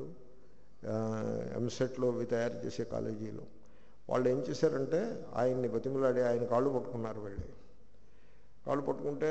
ఎంసెట్లో అవి తయారు చేసే కాలేజీలు, వాళ్ళు ఏం చేశారంటే ఆయన్ని బతిమలాడి ఆయన కాళ్ళు పట్టుకున్నారు. వెళ్ళి కాళ్ళు పట్టుకుంటే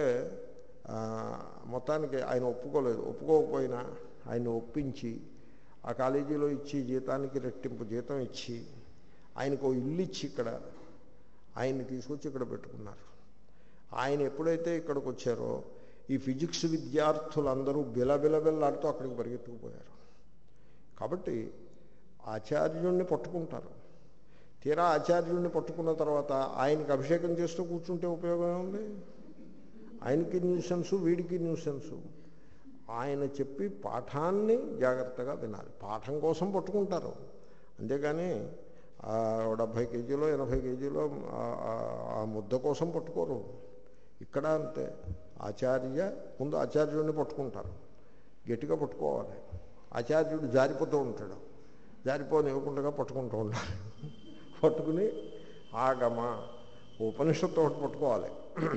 మొత్తానికి ఆయన ఒప్పుకోలేదు. ఒప్పుకోకపోయినా ఆయన్ని ఒప్పించి ఆ కాలేజీలో ఇచ్చి జీతానికి రెట్టింపు జీతం ఇచ్చి ఆయనకు ఇల్లు ఇచ్చి ఇక్కడ ఆయన్ని తీసుకొచ్చి ఇక్కడ పెట్టుకున్నారు. ఆయన ఎప్పుడైతే ఇక్కడికి వచ్చారో ఈ ఫిజిక్స్ విద్యార్థులందరూ బిలబిలబిల్లాడుతూ అక్కడికి పరిగెత్తుకుపోయారు. కాబట్టి ఆచార్యుణ్ణి పట్టుకుంటారు. తీరా ఆచార్యుణ్ణి పట్టుకున్న తర్వాత ఆయనకి అభిషేకం చేస్తూ కూర్చుంటే ఉపయోగం ఉంది? ఆయనకి న్యూసెన్సు, వీడికి న్యూసెన్సు. ఆయన చెప్పి పాఠాన్ని జాగ్రత్తగా వినాలి. పాఠం కోసం పట్టుకుంటారు, అంతేగాని డెబ్భై కేజీలో ఎనభై కేజీలో ఆ ముద్ద కోసం పట్టుకోరు. ఇక్కడ అంతే, ఆచార్య ముందు ఆచార్యుడిని పట్టుకుంటారు, గట్టిగా పట్టుకోవాలి. ఆచార్యుడు జారిపోతూ ఉంటాడు, జారిపోనివ్వకుండా పట్టుకుంటూ ఉంటాడు. పట్టుకుని ఆగమ ఉపనిషత్తు ఒకటి పట్టుకోవాలి.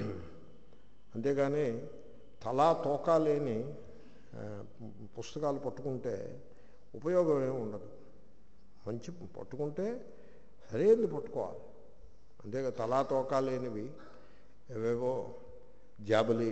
అంతేగాని తలా తోకా లేని పుస్తకాలు పట్టుకుంటే ఉపయోగం ఏమి ఉండదు. మంచి పట్టుకుంటే సరైనది పట్టుకోవాలి. అంతేగా తలా తోకా లేనివి ఏవేవో జాబలి,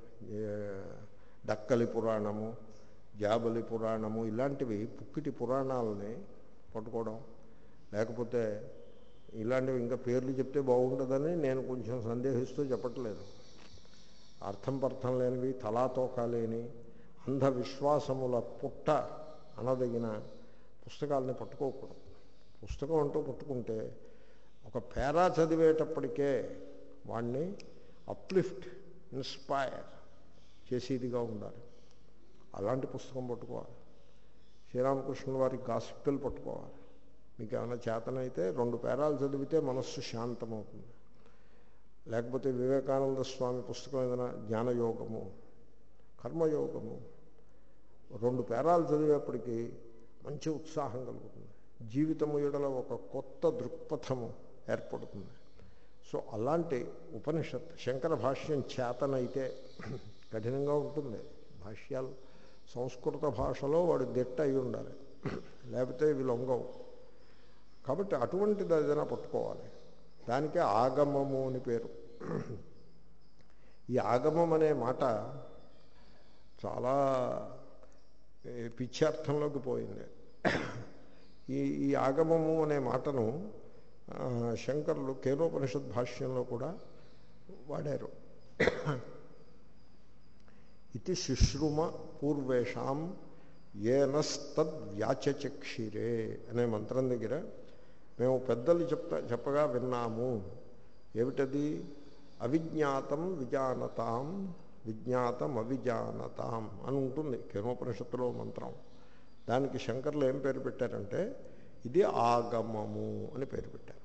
డక్కలి పురాణము, జాబలి పురాణము, ఇలాంటివి పుక్కిటి పురాణాలని పట్టుకోవడం, లేకపోతే ఇలాంటివి ఇంకా పేర్లు చెప్తే బాగుంటుందని నేను కొంచెం సందేహిస్తూ చెప్పట్లేదు. అర్థం పర్థం లేనివి, తలాతోకా లేని అంధవిశ్వాసముల పుట్ట అనదగిన పుస్తకాలని పట్టుకోకూడదు. పుస్తకం అంటూ పట్టుకుంటే ఒక పేరా చదివేటప్పటికే వాడిని అప్లిఫ్ట్, ఇన్స్పైర్ చేసేదిగా ఉండాలి. అలాంటి పుస్తకం పట్టుకోవాలి. శ్రీరామకృష్ణుల వారి గాస్పెల్ పట్టుకోవాలి. మీకు ఏమైనా చేతనైతే రెండు పేరాలు చదివితే మనస్సు శాంతమవుతుంది. లేకపోతే వివేకానంద స్వామి పుస్తకం ఏదైనా జ్ఞానయోగము, కర్మయోగము, రెండు పేరాలు చదివేప్పటికీ మంచి ఉత్సాహం కలుగుతుంది. జీవితము ఎడల ఒక కొత్త దృక్పథము ఏర్పడుతుంది. సో అలాంటి ఉపనిషత్ శంకర భాష్యం చేతనైతే కఠినంగా ఉంటుంది. భాష్యాలు సంస్కృత భాషలో వాడు దిట్ట అయి ఉండాలి, లేకపోతే ఇవి లొంగవు. కాబట్టి అటువంటిది ఏదైనా పట్టుకోవాలి. దానికే ఆగమము అని పేరు. ఈ ఆగమం అనే మాట చాలా పిచ్చార్థంలోకి పోయింది. ఈ ఈ ఆగమము అనే మాటను శంకరులు కేనోపనిషత్ భాష్యంలో కూడా వాడారు. ఇది శుశ్రుమ పూర్వేషాం ఏనస్తద్వ్యాచక్షిరే అనే మంత్రం దగ్గర మేము పెద్దలు చెప్తా చెప్పగా విన్నాము. ఏమిటది? అవిజ్ఞాతం విజానతాం విజ్ఞాతం అవిజానతాం అని ఉంటుంది కేనోపనిషత్తులో మంత్రం. దానికి శంకర్లు ఏం పేరు పెట్టారంటే ఇది ఆగమము అని పేరు పెట్టారు.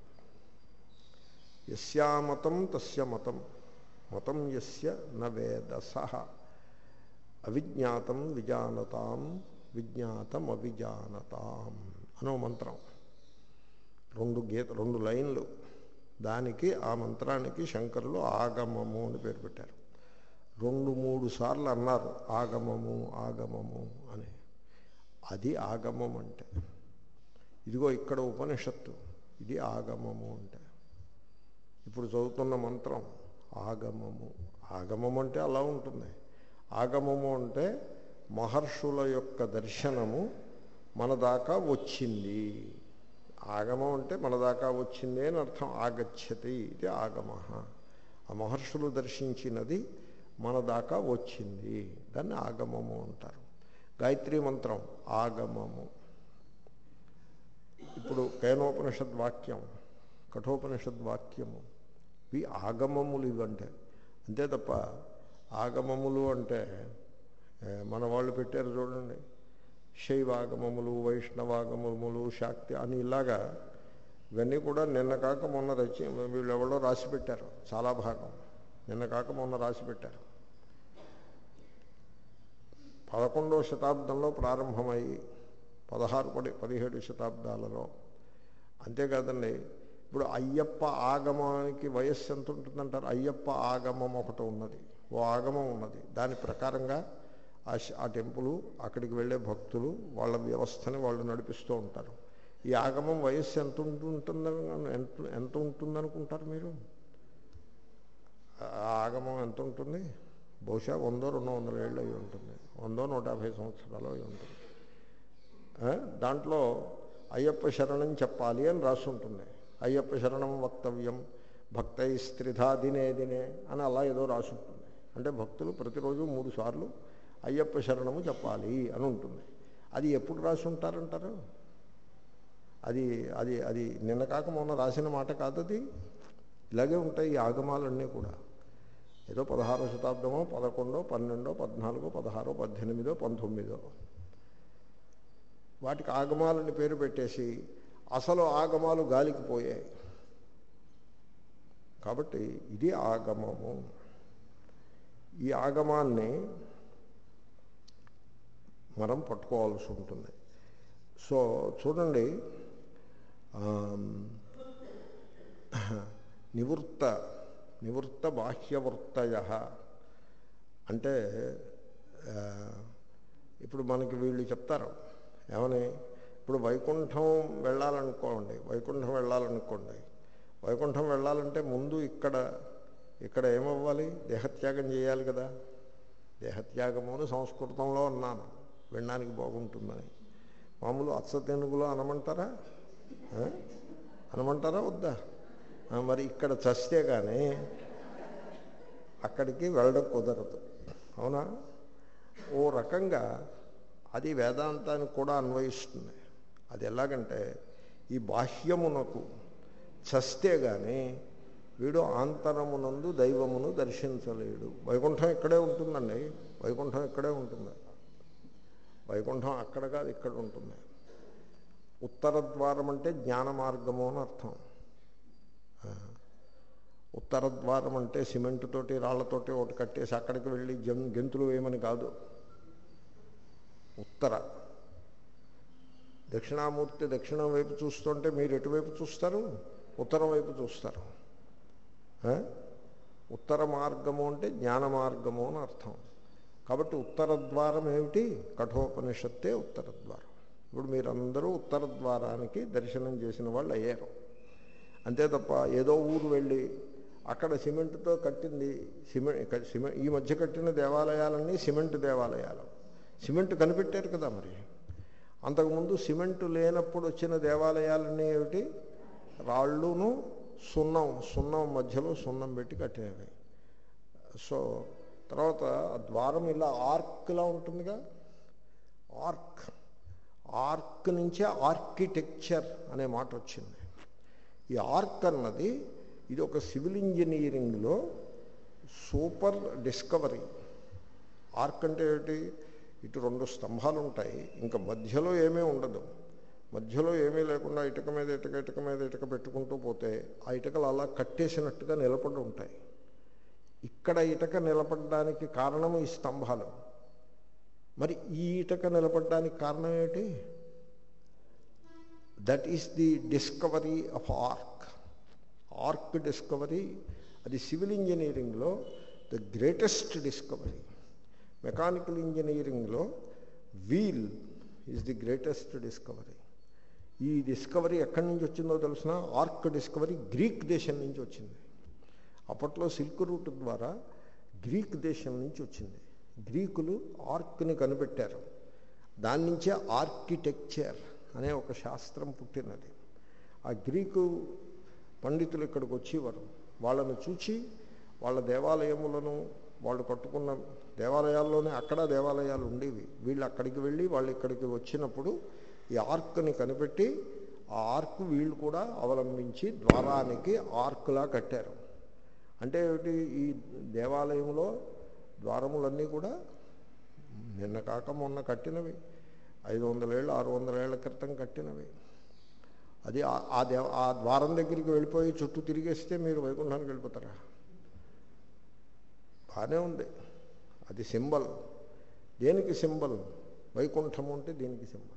యస్యామతం తస్య మతం మతం యస్య న వేదసః అవిజ్ఞాతం విజానతాం విజ్ఞాతం అవిజానతాం అనో మంత్రం. రెండు గీత రెండు లైన్లు. దానికి ఆ మంత్రానికి శంకరులు ఆగమము అని పేరు పెట్టారు. రెండు మూడు సార్లు అన్నారు ఆగమము ఆగమము అని. అది ఆగమం అంటే. ఇదిగో ఇక్కడ ఉపనిషత్తు, ఇది ఆగమము అంటే. ఇప్పుడు చదువుతున్న మంత్రం ఆగమము. ఆగమము అంటే అలా ఉంటుంది. ఆగమము అంటే మహర్షుల యొక్క దర్శనము మన దాకా వచ్చింది. ఆగమం అంటే మన దాకా వచ్చింది అని అర్థం. ఆగచ్చతి ఇది ఆగమ. ఆ మహర్షులు దర్శించినది మన దాకా వచ్చింది, దాన్ని ఆగమము అంటారు. గాయత్రీ మంత్రం ఆగమము. ఇప్పుడు కేనోపనిషద్ వాక్యం, కఠోపనిషద్ వాక్యము, ఇవి ఆగమములు. ఇవంటే అంతే తప్ప ఆగమములు అంటే మన వాళ్ళు పెట్టారు చూడండి, శైవాగమములు వైష్ణవాగమములు శాక్తి అని ఇలాగా. ఇవన్నీ కూడా నిన్న కాక మొన్న రచి వీళ్ళు ఎవరో రాసి పెట్టారు. చాలా భాగం నిన్న కాక మొన్న రాసి పెట్టారు. పదకొండవ శతాబ్దంలో ప్రారంభమై పదహారు పది పదిహేడు శతాబ్దాలలో. అంతేకాదండి, ఇప్పుడు అయ్యప్ప ఆగమానికి వయస్సు ఎంత ఉంటుందంటారు? అయ్యప్ప ఆగమం ఒకటి ఉన్నది, ఓ ఆగమం ఉన్నది. దాని ప్రకారంగా ఆ ఆ టెంపుల్, అక్కడికి వెళ్ళే భక్తులు వాళ్ళ వ్యవస్థని వాళ్ళు నడిపిస్తూ ఉంటారు. ఈ ఆగమం వయస్సు ఎంత ఉంటుందని ఎంత ఎంత ఉంటుందనుకుంటారు మీరు? ఆ ఆగమం ఎంత ఉంటుంది? బహుశా వందో రెండు వందల ఏళ్ళు అయి ఉంటుంది, వందో నూట యాభై సంవత్సరాలు అయి ఉంటుంది. దాంట్లో అయ్యప్ప శరణం చెప్పాలి అని రాసి ఉంటుంది. అయ్యప్ప శరణం వక్తవ్యం భక్తై స్త్రిధా దినే దినే అని అలా ఏదో రాసి ఉంటుంది. అంటే భక్తులు ప్రతిరోజు మూడు సార్లు అయ్యప్ప శరణము చెప్పాలి అని ఉంటుంది. అది ఎప్పుడు రాసి ఉంటారంటారు? అది అది అది నిన్న కాక మొన్న రాసిన మాట కాదు. అది ఇలాగే ఉంటాయి ఈ ఆగమాలన్నీ కూడా. ఏదో పదహారో శతాబ్దమో పదకొండో పన్నెండో పద్నాలుగో పదహారో పద్దెనిమిదో పంతొమ్మిదో వాటికి ఆగమాలని పేరు పెట్టేసి అసలు ఆగమాలు గాలికి పోయాయి. కాబట్టి ఇది ఆగమము. ఈ ఆగమాన్ని మనం పట్టుకోవాల్సి ఉంటుంది. సో చూడండి, నివృత్త నివృత్త బాహ్యవృత్తయ అంటే ఇప్పుడు మనకి వీళ్ళు చెప్తారు ఏమని, ఇప్పుడు వైకుంఠం వెళ్ళాలనుకోండి వైకుంఠం వెళ్ళాలనుకోండి వైకుంఠం వెళ్ళాలంటే ముందు ఇక్కడ ఇక్కడ ఏమవ్వాలి? దేహత్యాగం చేయాలి కదా. దేహత్యాగము అని సంస్కృతంలో అన్నాను, వినడానికి బాగుంటుందని. మామూలు అచ్చ తెనుగులో అనమంటారా? అనమంటారా వద్దా? మరి ఇక్కడ చస్తే కానీ అక్కడికి వెళ్ళడం కుదరదు, అవునా? ఓ రకంగా అది వేదాంతానికి కూడా అన్వయిస్తుంది. అది ఎలాగంటే ఈ బాహ్యమునకు చస్తే కానీ వీడు ఆంతరమునందు దైవమును దర్శించలేడు. వైకుంఠం ఇక్కడే ఉంటుందండి, వైకుంఠం ఇక్కడే ఉంటుంది. వైకుంఠం అక్కడ కాదు, ఇక్కడ ఉంటుంది. ఉత్తర ద్వారం అంటే జ్ఞాన మార్గము అని అర్థం. ఉత్తర ద్వారం అంటే సిమెంటుతోటి రాళ్లతోటి ఒకటి కట్టేసి అక్కడికి వెళ్ళి జం గెంతులు వేయమని కాదు. ఉత్తర దక్షిణామూర్తి దక్షిణం వైపు చూస్తుంటే మీరు ఎటువైపు చూస్తారు? ఉత్తరం వైపు చూస్తారు. ఉత్తర మార్గము అంటే జ్ఞాన మార్గము అని అర్థం. కాబట్టి ఉత్తర ద్వారం ఏమిటి? కఠోపనిషత్తే ఉత్తర ద్వారం. ఇప్పుడు మీరందరూ ఉత్తర ద్వారానికి దర్శనం చేసిన వాళ్ళు అయ్యారు. అంతే తప్ప ఏదో ఊరు వెళ్ళి అక్కడ సిమెంట్తో కట్టింది సిమెంట్ సిమెంట్ ఈ మధ్య కట్టిన దేవాలయాలన్నీ సిమెంట్ దేవాలయాలు. సిమెంట్ కనిపెట్టారు కదా. మరి అంతకుముందు సిమెంటు లేనప్పుడు వచ్చిన దేవాలయాలన్నీ ఏమిటి? రాళ్ళును సున్నం సున్నం మధ్యలో సున్నం పెట్టి కట్టినవి. సో తర్వాత ద్వారం ఇలా ఆర్క్లా ఉంటుందిగా. ఆర్క్ ఆర్క్ నుంచే ఆర్కిటెక్చర్ అనే మాట వచ్చింది. ఈ ఆర్క్ అన్నది ఇది ఒక సివిల్ ఇంజనీరింగ్లో సూపర్ డిస్కవరీ. ఆర్క్ అంటే ఏమిటి? ఇటు రెండు స్తంభాలు ఉంటాయి, ఇంకా మధ్యలో ఏమీ ఉండదు. మధ్యలో ఏమీ లేకుండా ఇటుక మీద ఇటుక ఇటుక మీద ఇటుక పెట్టుకుంటూ పోతే ఆ ఇటుకలు అలా కట్టేసినట్టుగా నిలబడి ఉంటాయి. ఇక్కడ ఇటుక నిలబడడానికి కారణం ఈ స్తంభాలు. మరి ఈ ఇటుక నిలబడడానికి కారణం ఏమిటి? That is the discovery of arc. Arc discovery అది సివిల్ ఇంజనీరింగ్లో ద గ్రేటెస్ట్ డిస్కవరీ. మెకానికల్ ఇంజనీరింగ్లో wheel is the greatest discovery. ఈ డిస్కవరీ ఎక్కడి నుంచి వచ్చిందో తెలిసిన? ఆర్క్ డిస్కవరీ గ్రీక్ దేశం నుంచి వచ్చింది. అప్పట్లో సిల్క్ రూట్ ద్వారా గ్రీక్ దేశం నుంచి వచ్చింది. గ్రీకులు ఆర్క్ని కనిపెట్టారు. దాని నుంచే ఆర్కిటెక్చర్ అనే ఒక శాస్త్రం పుట్టినది. ఆ గ్రీకు పండితులు ఇక్కడికి వచ్చేవారు. వాళ్ళను చూచి వాళ్ళ దేవాలయములను వాళ్ళు కట్టుకున్న దేవాలయాల్లోనే అక్కడ దేవాలయాలు ఉండేవి. వీళ్ళు అక్కడికి వెళ్ళి వాళ్ళు ఇక్కడికి వచ్చినప్పుడు ఈ ఆర్క్ని కనిపెట్టి ఆ ఆర్క్ వీళ్ళు కూడా అవలంబించి ద్వారానికి ఆర్క్లా కట్టారు. అంటే ఏమిటి? ఈ దేవాలయంలో ద్వారములన్నీ కూడా నిన్న కాక మొన్న కట్టినవి, ఐదు వందల ఏళ్ళు ఆరు వందల ఏళ్ల క్రితం కట్టినవి. అది ఆ దేవ ఆ ద్వారం దగ్గరికి వెళ్ళిపోయి చుట్టూ తిరిగేస్తే మీరు వైకుంఠానికి వెళ్ళిపోతారా? బాగానే ఉంది. అది సింబల్. దేనికి సింబల్? వైకుంఠము అంటే దీనికి సింబల్.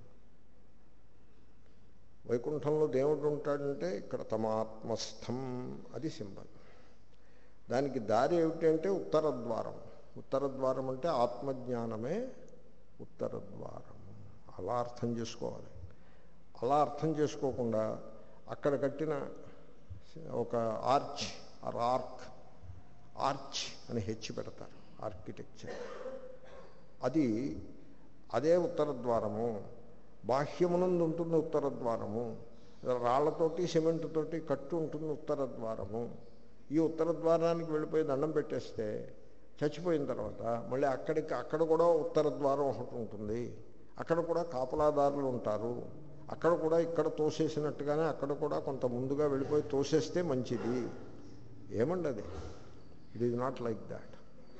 వైకుంఠంలో దేవుడు ఉంటాడంటే ఇక్కడ తమ ఆత్మస్థం, అది సింబల్. దానికి దారి ఏమిటంటే ఉత్తర ద్వారం. ఉత్తర ద్వారం అంటే ఆత్మజ్ఞానమే ఉత్తర ద్వారం. అలా అర్థం చేసుకోవాలి. అలా అర్థం చేసుకోకుండా అక్కడ కట్టిన ఒక ఆర్చ్ ఆర్ ఆర్క్, ఆర్చ్ అని హెచ్చి పెడతారు ఆర్కిటెక్చర్. అది అదే ఉత్తర ద్వారము. బాహ్యమునందు ఉంటుంది ఉత్తర ద్వారము. రాళ్లతోటి సిమెంట్ తోటి కట్టు ఉంటుంది ఉత్తర ద్వారము. ఈ ఉత్తర ద్వారానికి వెళ్ళిపోయి దండం పెట్టేస్తే చచ్చిపోయిన తర్వాత మళ్ళీ అక్కడికి అక్కడ కూడా ఉత్తర ద్వారం ఒకటి ఉంటుంది. అక్కడ కూడా కాపలాదారులు ఉంటారు. అక్కడ కూడా ఇక్కడ తోసేసినట్టుగానే అక్కడ కూడా కొంత ముందుగా వెళ్ళిపోయి తోసేస్తే మంచిది. ఏమండి అది? It is not like that.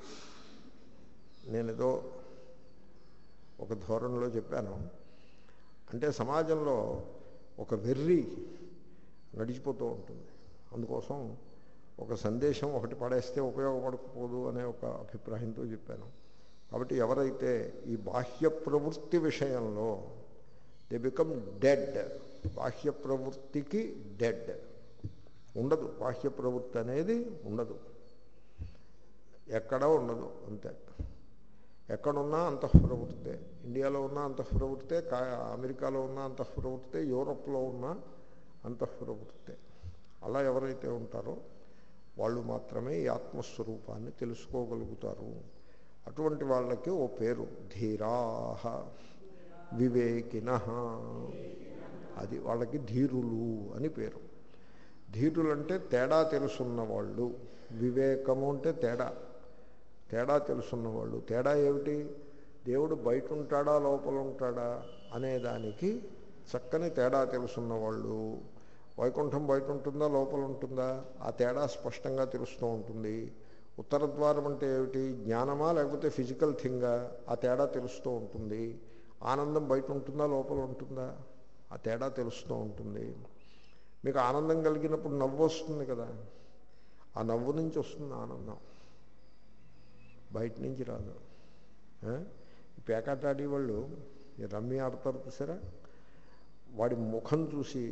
నేనేదో ఒక ధోరణిలో చెప్పాను. అంటే సమాజంలో ఒక వెర్రి నడిచిపోతూ ఉంటుంది. అందుకోసం ఒక సందేశం ఒకటి పడేస్తే ఉపయోగపడకపోదు అనే ఒక అభిప్రాయంతో చెప్పాను. కాబట్టి ఎవరైతే ఈ బాహ్య ప్రవృత్తి విషయంలో దే బికమ్ డెడ్. బాహ్య ప్రవృత్తికి డెడ్ ఉండదు. బాహ్య ప్రవృత్తి అనేది ఉండదు, ఎక్కడా ఉండదు. అంతే. ఎక్కడున్నా అంతఃప్రవృత్తే. ఇండియాలో ఉన్న అంతఃప్రవృత్తే, అమెరికాలో ఉన్న అంతఃప్రవృత్తే, యూరోప్లో ఉన్న అంతఃప్రవృత్తే. అలా ఎవరైతే ఉంటారో వాళ్ళు మాత్రమే ఈ ఆత్మస్వరూపాన్ని తెలుసుకోగలుగుతారు. అటువంటి వాళ్ళకి ఓ పేరు ధీరాహ, వివేకినః. అది వాళ్ళకి ధీరులు అని పేరు. ధీరులు అంటే తేడా తెలుసున్న వాళ్ళు. వివేకము అంటే తేడా తేడా తెలుసున్నవాళ్ళు. తేడా ఏమిటి? దేవుడు బయట ఉంటాడా లోపల ఉంటాడా అనేదానికి చక్కని తేడా తెలుసున్నవాళ్ళు. వైకుంఠం బయట ఉంటుందా లోపల ఉంటుందా ఆ తేడా స్పష్టంగా తెలుస్తూ ఉంటుంది. ఉత్తర ద్వారం అంటే ఏమిటి? జ్ఞానమా లేకపోతే ఫిజికల్ థింగా ఆ తేడా తెలుస్తూ ఉంటుంది. ఆనందం బయట ఉంటుందా లోపల ఉంటుందా ఆ తేడా తెలుస్తూ ఉంటుంది. మీకు ఆనందం కలిగినప్పుడు నవ్వు వస్తుంది కదా, ఆ నవ్వు నుంచి వస్తుంది ఆనందం, బయట నుంచి రాదు. ఈ పేకాట ఆడేవాళ్ళు ఈ రమ్మి ఆడతారు చూసారా, వాడి ముఖం చూసి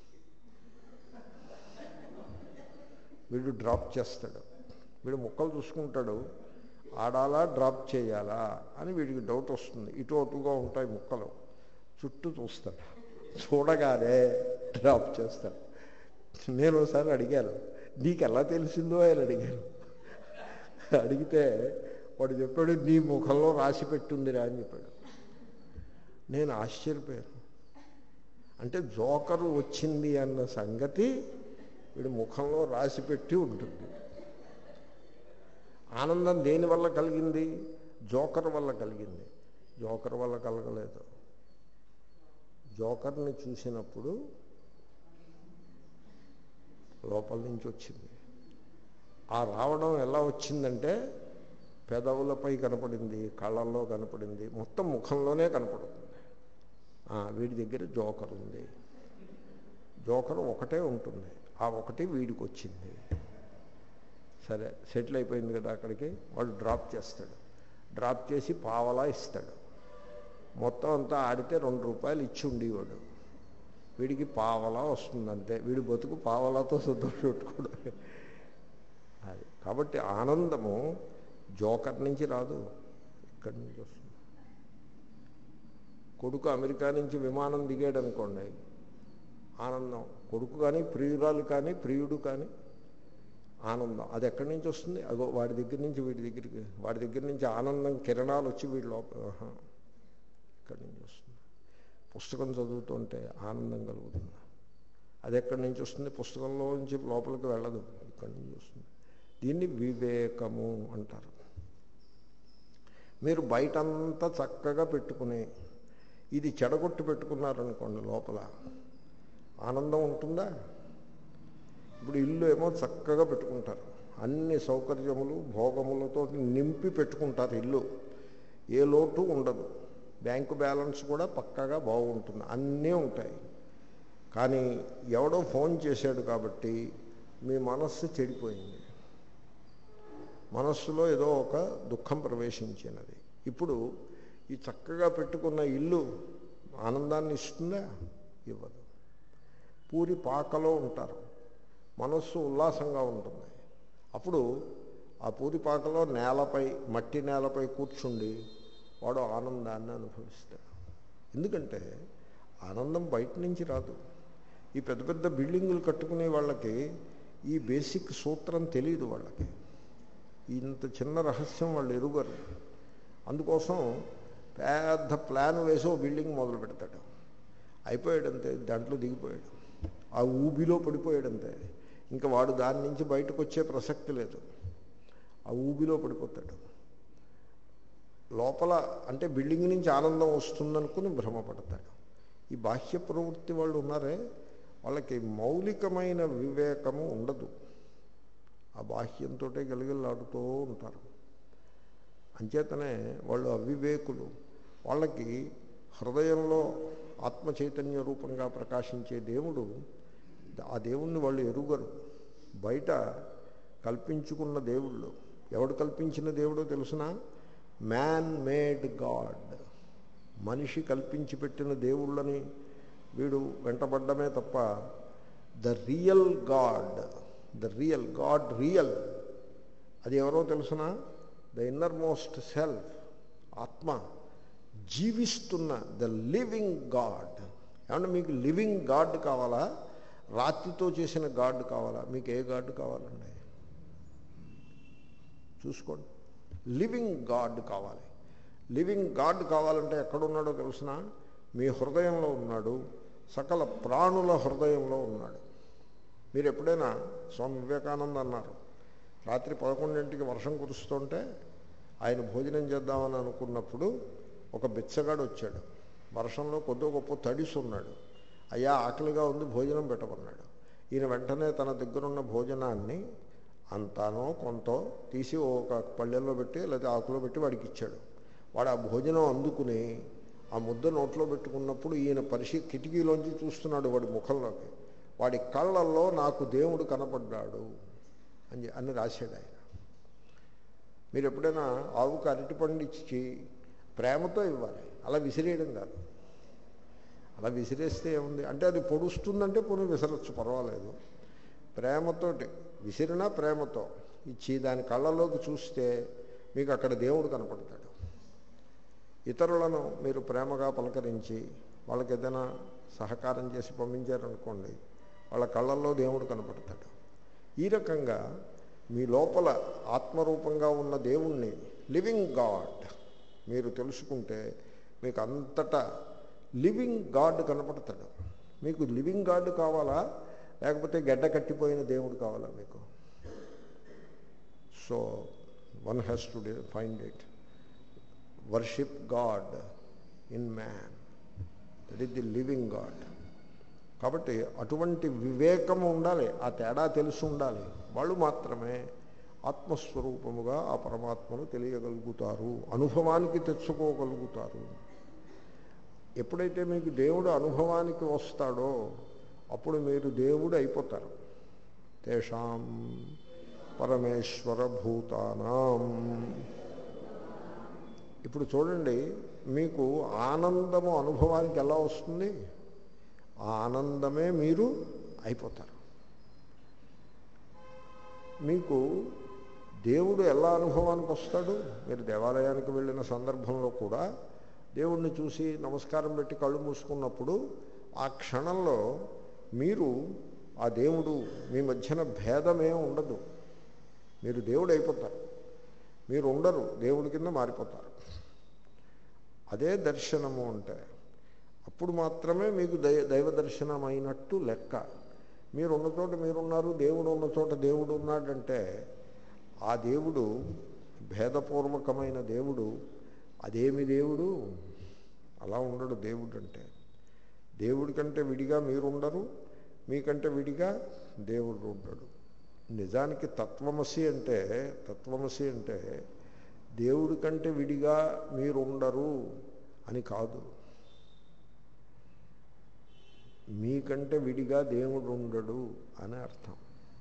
వీడు డ్రాప్ చేస్తాడు. వీడు ముక్కలు చూసుకుంటాడు, ఆడాలా డ్రాప్ చేయాలా అని వీడికి డౌట్ వస్తుంది. ఇటు అటుగా ఉంటాయి ముక్కలు, చుట్టూ చూస్తాడు, చూడగానే డ్రాప్ చేస్తాడు. నేను ఒకసారి అడిగాను, నీకు ఎలా తెలిసిందో ఆయన అడిగాను. అడిగితే వాడు చెప్పాడు, నీ ముఖంలో రాసి పెట్టుందిరా అని చెప్పాడు. నేను ఆశ్చర్యపోయాను. అంటే జోకరు వచ్చింది అన్న సంగతి వీడి ముఖంలో రాసి పెట్టి ఉంటుంది. ఆనందం దేనివల్ల కలిగింది? జోకర్ వల్ల కలిగింది. జోకర్ వల్ల కలగలేదు. జోకర్ని చూసినప్పుడు లోపల నుంచి వచ్చింది. ఆ రావడం ఎలా వచ్చిందంటే పెదవులపై కనపడింది, కళ్ళల్లో కనపడింది, మొత్తం ముఖంలోనే కనపడుతుంది. వీడి దగ్గర జోకర్ ఉంది, జోకర్ ఒకటే ఉంటుంది, ఆ ఒకటి వీడికి వచ్చింది. సరే సెటిల్ అయిపోయింది కదా. అక్కడికి వాడు డ్రాప్ చేస్తాడు, డ్రాప్ చేసి పావలా ఇస్తాడు. మొత్తం అంతా ఆడితే రెండు రూపాయలు ఇచ్చి ఉండేవాడు, వీడికి పావలా వస్తుందంటే వీడి బతుకు పావలాతో సంతోషపెట్టుకోవడం. అది కాబట్టి ఆనందము జోకర్ నుంచి రాదు, ఇక్కడి నుంచి వస్తుంది. కొడుకు అమెరికా నుంచి విమానం దిగాడు అనుకోండి, ఆనందం. కొడుకు కానీ ప్రియురాలు కానీ ప్రియుడు కానీ ఆనందం అది ఎక్కడి నుంచి వస్తుంది? అగో వాడి దగ్గర నుంచి వీడి దగ్గరికి, వాడి దగ్గర నుంచి ఆనందం కిరణాలు వచ్చి వీడి లోపల ఇక్కడి నుంచి వస్తుంది. పుస్తకం చదువుతుంటే ఆనందం కలుగుతుంది, అది ఎక్కడి నుంచి వస్తుంది? పుస్తకంలో నుంచి లోపలికి వెళ్ళదు, ఇక్కడి నుంచి వస్తుంది. దీన్ని వివేకము అంటారు. మీరు బయటంతా చక్కగా పెట్టుకుని ఇది చెడగొట్టు పెట్టుకున్నారనుకోండి, లోపల ఆనందం ఉంటుందా? ఇప్పుడు ఇల్లు ఏమో చక్కగా పెట్టుకుంటారు, అన్ని సౌకర్యములు భోగములతో నింపి పెట్టుకుంటారు. ఇల్లు ఏ లోటు ఉండదు, బ్యాంకు బ్యాలెన్స్ కూడా పక్కాగా బాగుంటుంది, అన్నీ ఉంటాయి. కానీ ఎవడో ఫోన్ చేశాడు కాబట్టి మీ మనస్సు చెడిపోయింది, మనస్సులో ఏదో ఒక దుఃఖం ప్రవేశించినది. ఇప్పుడు ఈ చక్కగా పెట్టుకున్న ఇల్లు ఆనందాన్ని ఇస్తుందా? ఇవ్వదు. పూరి పాకలో ఉంటారు, మనస్సు ఉల్లాసంగా ఉంటుంది. అప్పుడు ఆ పూరి పాకలో నేలపై, మట్టి నేలపై కూర్చుండి వాడు ఆనందాన్ని అనుభవిస్తాడు. ఎందుకంటే ఆనందం బయట నుంచి రాదు. ఈ పెద్ద పెద్ద బిల్డింగులు కట్టుకునే వాళ్ళకి ఈ బేసిక్ సూత్రం తెలియదు. వాళ్ళకి ఇంత చిన్న రహస్యం వాళ్ళు ఎరుగరు. అందుకోసం పెద్ద ప్లాన్ వేసి ఓ బిల్డింగ్ మొదలు పెడతాడు, అయిపోయాడంతే, దాంట్లో దిగిపోయాడు, ఆ ఊబిలో పడిపోయాడంతే. ఇంకా వాడు దాని నుంచి బయటకు వచ్చే ప్రసక్తి లేదు, ఆ ఊబిలో పడిపోతాడు. లోపల అంటే బిల్డింగ్ నుంచి ఆనందం వస్తుందనుకుని భ్రమపడతాడు. ఈ బాహ్య ప్రవృత్తి వాళ్ళు ఉన్నారే, వాళ్ళకి మౌలికమైన వివేకము ఉండదు, ఆ బాహ్యంతో గలిగలాడుతూ ఉంటారు. అంచేతనే వాళ్ళు అవివేకులు. వాళ్ళకి హృదయంలో ఆత్మ చైతన్య రూపంగా ప్రకాశించే దేవుడు, ఆ దేవుణ్ణి వాళ్ళు ఎరుగరు. బయట కల్పించుకున్న దేవుళ్ళు. ఎవడు కల్పించిన దేవుడో తెలుసునా? Man made god. మనిషి కల్పించి పెట్టిన దేవుళ్ళని వీడు వెంటబడ్డమే తప్ప the real god, the real god, real అది ఎవరో తెలుసునా? ద ఇన్నర్ మోస్ట్ సెల్ఫ్, ఆత్మ, జీవిస్తున్న ద లివింగ్ గాడ్. ఏమన్నా మీకు లివింగ్ గాడ్ కావాలా, రాతితో చేసిన గాడ్ కావాలా? మీకు ఏ గాడ్ కావాలండి? చూసుకోండి. లివింగ్ గాడ్ కావాలి. లివింగ్ గాడ్ కావాలంటే ఎక్కడున్నాడో తెలుసునా? మీ హృదయంలో ఉన్నాడు, సకల ప్రాణుల హృదయంలో ఉన్నాడు. మీరు ఎప్పుడైనా స్వామి వివేకానంద అన్నారు, రాత్రి పదకొండింటికి వర్షం కురుస్తుంటే ఆయన భోజనం చేద్దామని అనుకున్నప్పుడు ఒక బిచ్చగాడు వచ్చాడు. వర్షంలో కొద్ది గొప్ప తడిసున్నాడు. అయ్యా ఆకలిగా ఉంది, భోజనం పెట్టమన్నాడు. ఈయన వెంటనే తన దగ్గరున్న భోజనాన్ని అంతానో కొంతో తీసి ఒక పళ్ళెల్లో పెట్టి లేదా ఆకులో పెట్టి వాడికి ఇచ్చాడు. వాడు ఆ భోజనం అందుకుని ఆ ముద్ద నోట్లో పెట్టుకున్నప్పుడు ఈయన పరిశీ కిటికీలోంచి చూస్తున్నాడు వాడి ముఖంలోకి. వాడి కళ్ళల్లో నాకు దేవుడు కనపడ్డాడు అని అని రాశాడు ఆయన. మీరు ఎప్పుడైనా ఆవుకు అరటిపండు ఇచ్చి ప్రేమతో ఇవ్వాలి, అలా విసిరేయడం కాదు. అలా విసిరేస్తే ఏముంది అంటే అది పొడుస్తుందంటే పోనీ విసరచ్చు, పర్వాలేదు. ప్రేమతోటి విసిరినా ప్రేమతో ఇచ్చి దాని కళ్ళలోకి చూస్తే మీకు అక్కడ దేవుడు కనపడతాడు. ఇతరులను మీరు ప్రేమగా పలకరించి వాళ్ళకి ఏదైనా సహకారం చేసి పంపించారనుకోండి, వాళ్ళ కళ్ళల్లో దేవుడు కనపడతాడు. ఈ రకంగా మీ లోపల ఆత్మరూపంగా ఉన్న దేవుణ్ణి, లివింగ్ గాడ్ మీరు తెలుసుకుంటే మీకు అంతటా లివింగ్ గాడ్ కనపడతాడు. మీకు లివింగ్ గాడ్ కావాలా లేకపోతే గడ్డ కట్టిపోయిన దేవుడు కావాలా మీకు? So one has to find it. Worship god in man, that is the living god. కాబట్టి అటువంటి వివేకము ఉండాలి, ఆ తేడా తెలిసి ఉండాలి. వాళ్ళు మాత్రమే ఆత్మస్వరూపముగా ఆ పరమాత్మను తెలియగలుగుతారు, అనుభవానికి తెచ్చుకోగలుగుతారు. ఎప్పుడైతే మీకు దేవుడు అనుభవానికి వస్తాడో అప్పుడు మీరు దేవుడు అయిపోతారు. తేషాం పరమేశ్వర భూతానాం. ఇప్పుడు చూడండి, మీకు ఆనందము అనుభవానికి ఎలా వస్తుంది? ఆ ఆనందమే మీరు అయిపోతారు. మీకు దేవుడు ఎలా అనుభవానికి వస్తాడు? మీరు దేవాలయానికి వెళ్ళిన సందర్భంలో కూడా దేవుణ్ణి చూసి నమస్కారం పెట్టి కళ్ళు మూసుకున్నప్పుడు ఆ క్షణంలో మీరు ఆ దేవుడు మీ మధ్యన భేదమే ఉండదు. మీరు దేవుడు అయిపోతారు, మీరు ఉండరు, దేవుడి కింద మారిపోతారు. అదే దర్శనము అంటే. అప్పుడు మాత్రమే మీకు దై దైవ దర్శనం అయినట్టు లెక్క. మీరు ఉన్న చోట మీరున్నారు, దేవుడు ఉన్న చోట దేవుడు ఉన్నాడంటే ఆ దేవుడు భేదపూర్వకమైన దేవుడు. అదేమి దేవుడు? అలా ఉండడు దేవుడు అంటే. దేవుడి కంటే విడిగా మీరుండరు, మీకంటే విడిగా దేవుడు ఉండడు. నిజానికి తత్వమసి అంటే తత్వమసి అంటే దేవుడి కంటే విడిగా మీరుండరు అని కాదు, మీకంటే విడిగా దేవుడు ఉండడు అని అర్థం.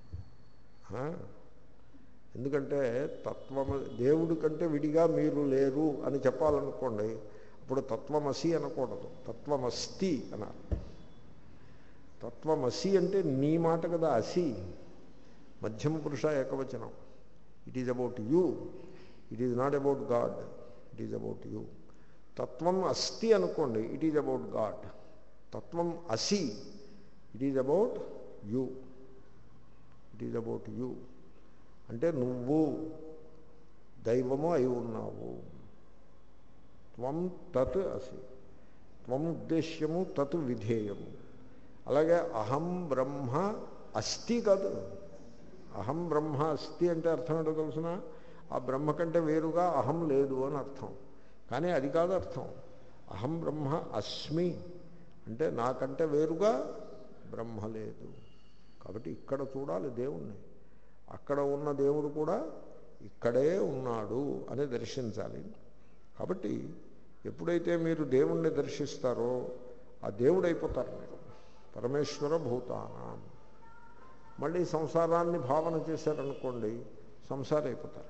ఎందుకంటే తత్వమ దేవుడి కంటే విడిగా మీరు లేరు అని చెప్పాలనుకోండి, అప్పుడు తత్వమసి అనకూడదు, తత్వమస్తి అనాలి. తత్వమసి అంటే నీ మాట కదా, అసి మధ్యమ పురుష ఏకవచనం. It is about you, it is not about god, it is about you. తత్వం అస్తి అనుకోండి, ఇట్ ఈజ్ అబౌట్ గాడ్. తత్వం అసి, it is about you, it is about you. అంటే నువ్వు దైవము అయి ఉన్నావు. త్వం తత్ అసి, త్వం ఉద్దేశ్యము, తత్ విధేయము. అలాగే అహం బ్రహ్మ అస్తి కాదు. అహం బ్రహ్మ అస్తి అంటే అర్థం ఏంటో తెలుసిన? ఆ బ్రహ్మ కంటే వేరుగా అహం లేదు అని అర్థం. కానీ అది కాదు అర్థం. అహం బ్రహ్మ అస్మి అంటే నాకంటే వేరుగా బ్రహ్మ లేదు. కాబట్టి ఇక్కడ చూడాలి దేవుణ్ణి, అక్కడ ఉన్న దేవుడు కూడా ఇక్కడే ఉన్నాడు అని దర్శించాలి. కాబట్టి ఎప్పుడైతే మీరు దేవుణ్ణి దర్శిస్తారో ఆ దేవుడు అయిపోతారు మీరు. పరమేశ్వర భూతానాం. మళ్ళీ సంసారాన్ని భావన చేశారనుకోండి, సంసారం అయిపోతారు.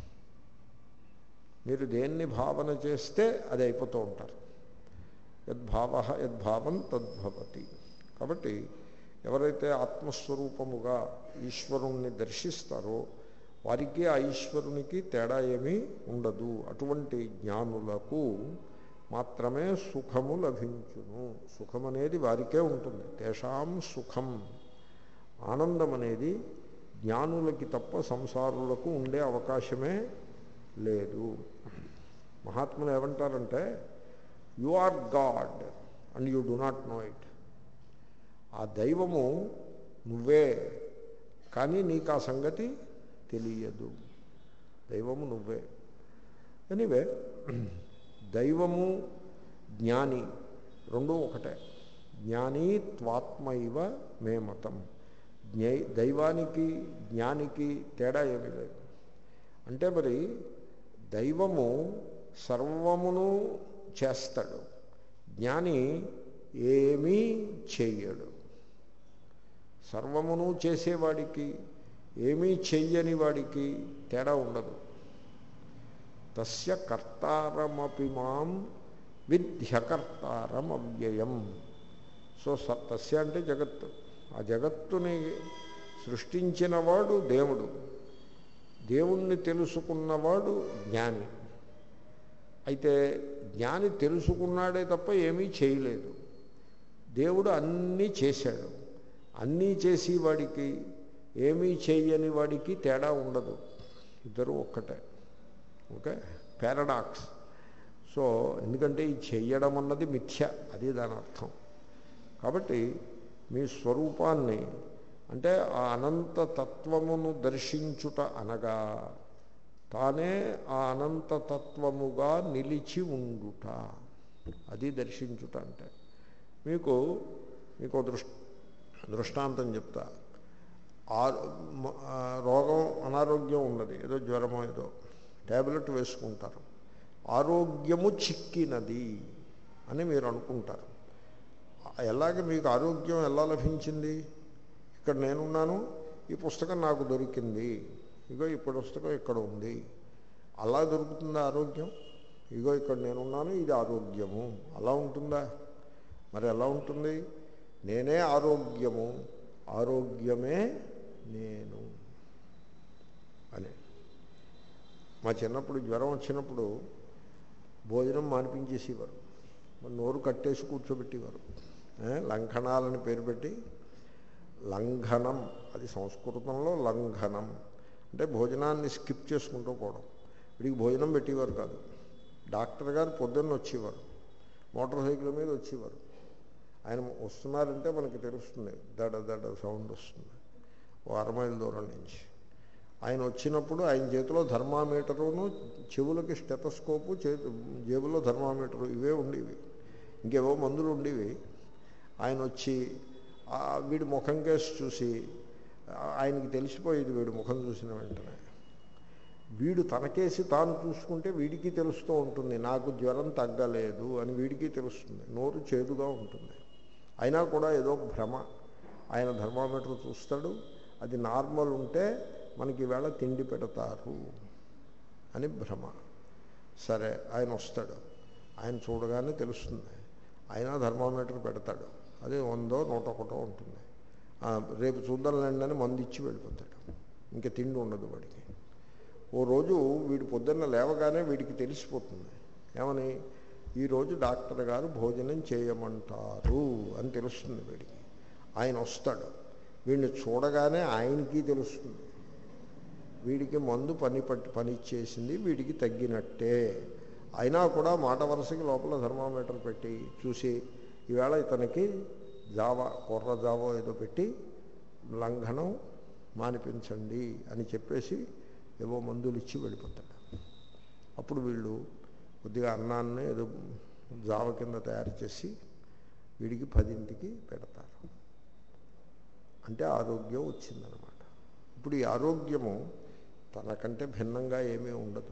మీరు దేన్ని భావన చేస్తే అది అయిపోతూ ఉంటారు. యద్భావ యద్భావం తద్భవతి. కాబట్టి ఎవరైతే ఆత్మస్వరూపముగా ఈశ్వరుణ్ణి దర్శిస్తారో వారికి ఆ ఈశ్వరునికి తేడా ఏమీ ఉండదు. అటువంటి జ్ఞానులకు మాత్రమే సుఖము లభించును. సుఖం అనేది వారికే ఉంటుంది. తేషాం సుఖం, ఆనందం అనేది జ్ఞానులకి తప్ప సంసారులకు ఉండే అవకాశమే లేదు. మహాత్ములు ఏమంటారంటే, you are god and you do not know it. ఆ దైవము నువ్వే, కానీ నీకు ఆ సంగతి తెలియదు. దైవము నువ్వే. ఎనీవే, దైవము జ్ఞాని రెండూ ఒకటే. జ్ఞాని త్వాత్మైవ మే మతం. జ్ఞ దైవానికి జ్ఞానికి తేడా ఏమీ లేదు. అంటే మరి దైవము సర్వమును చేస్తాడు, జ్ఞాని ఏమీ చెయ్యడు. సర్వమును చేసేవాడికి ఏమీ చెయ్యని వాడికి తేడా ఉండదు. తస్య కర్తారమపి మాం విద్యకర్తారం అవ్యయం. సో తస్య అంటే జగత్తు. ఆ జగత్తుని సృష్టించినవాడు దేవుడు, దేవుణ్ణి తెలుసుకున్నవాడు జ్ఞాని. అయితే జ్ఞాని తెలుసుకున్నాడే తప్ప ఏమీ చేయలేదు. దేవుడు అన్నీ చేశాడు. అన్నీ చేసి వాడికి ఏమీ చేయని వాడికి తేడా ఉండదు. ఇద్దరు ఒక్కటే. Okay, paradox. సో ఎందుకంటే ఈ చెయ్యడం అన్నది మిథ్య, అది దాని అర్థం. కాబట్టి మీ స్వరూపాన్ని అంటే ఆ అనంత తత్వమును దర్శించుట అనగా తానే ఆ అనంతతత్వముగా నిలిచి ఉండుట, అది దర్శించుట అంటే. మీకు మీకు దృష్ట దృష్టాంతం చెప్తా. రోగం అనారోగ్యం ఉన్నది, ఏదో జ్వరమో ఏదో, ట్యాబ్లెట్ వేసుకుంటారు. ఆరోగ్యము చిక్కినది అని మీరు అనుకుంటారు. ఎలాగ మీకు ఆరోగ్యం ఎలా లభించింది? ఇక్కడ నేనున్నాను, ఈ పుస్తకం నాకు దొరికింది, ఇగో ఈ పుస్తకం ఇక్కడ ఉంది. అలా దొరుకుతుందా ఆరోగ్యం? ఇగో ఇక్కడ నేనున్నాను, ఇది ఆరోగ్యము, అలా ఉంటుందా? మరి ఎలా ఉంటుంది? నేనే ఆరోగ్యము, ఆరోగ్యమే నేను అని. మా చిన్నప్పుడు జ్వరం వచ్చినప్పుడు భోజనం మానిపించేసేవారు, నోరు కట్టేసి కూర్చోబెట్టేవారు. లంఘనాలని పేరు పెట్టి, లంఘనం అది సంస్కృతంలో లంఘనం అంటే భోజనాన్ని స్కిప్ చేసుకుంటూ పోవడం. వీడికి భోజనం పెట్టేవారు కాదు. డాక్టర్ గారు పొద్దున్న వచ్చేవారు, మోటార్ సైకిల్ మీద వచ్చేవారు. ఆయన వస్తున్నారంటే మనకి తెలుస్తుంది, దడ దడ సౌండ్ వస్తుంది ఓ అరమైల దూరం నుంచి. ఆయన వచ్చినప్పుడు ఆయన చేతిలో థర్మామీటరును, చెవులకి స్టెతస్కోపు, చేతి జేబులో థర్మామీటరు, ఇవే ఉండేవి, ఇంకేవో మందులు ఉండేవి. ఆయన వచ్చి వీడి ముఖం కేసి చూసి, ఆయనకి తెలిసిపోయేది వీడి ముఖం చూసిన వెంటనే. వీడు తనకేసి తాను చూసుకుంటే వీడికి తెలుస్తూ ఉంటుంది, నాకు జ్వరం తగ్గలేదు అని వీడికి తెలుస్తుంది. నోరు చేదుగా ఉంటుంది, అయినా కూడా ఏదో భ్రమ. ఆయన థర్మామీటర్ చూస్తాడు, అది నార్మల్ ఉంటే మనకి ఈవేళ తిండి పెడతారు అని భ్రమ. సరే ఆయన వస్తాడు, ఆయన చూడగానే తెలుస్తుంది, ఆయన థర్మామీటర్ పెడతాడు, అది వందో నూట ఒకటో ఉంటుంది. రేపు చూద్దాంలేండి అని మందు ఇచ్చి వెళ్ళిపోతాడు, ఇంకా తిండి ఉండదు వాడికి. ఓ రోజు వీడి పొద్దున్న లేవగానే వీడికి తెలిసిపోతుంది, ఏమని? ఈరోజు డాక్టర్ గారు భోజనం చేయమంటారు అని తెలుస్తుంది వీడికి. ఆయన వస్తాడు, వీడిని చూడగానే ఆయనకి తెలుస్తుంది, వీడికి మందు పని పట్టి పని ఇచ్చేసింది, వీడికి తగ్గినట్టే. అయినా కూడా మాట వరుసకి లోపల థర్మామీటర్ పెట్టి చూసి, ఈవేళ ఇతనికి జావా, కొర్ర జావో ఏదో పెట్టి లంఘనం మానిపించండి అని చెప్పేసి ఏవో మందులు ఇచ్చి వెళ్ళిపోతాడు. అప్పుడు వీళ్ళు కొద్దిగా అన్నాన్ని ఏదో జావ కింద తయారు చేసి వీడికి పదింటికి పెడతారు. అంటే ఆరోగ్యం వచ్చిందనమాట. ఇప్పుడు ఈ ఆరోగ్యము తనకంటే భిన్నంగా ఏమీ ఉండదు.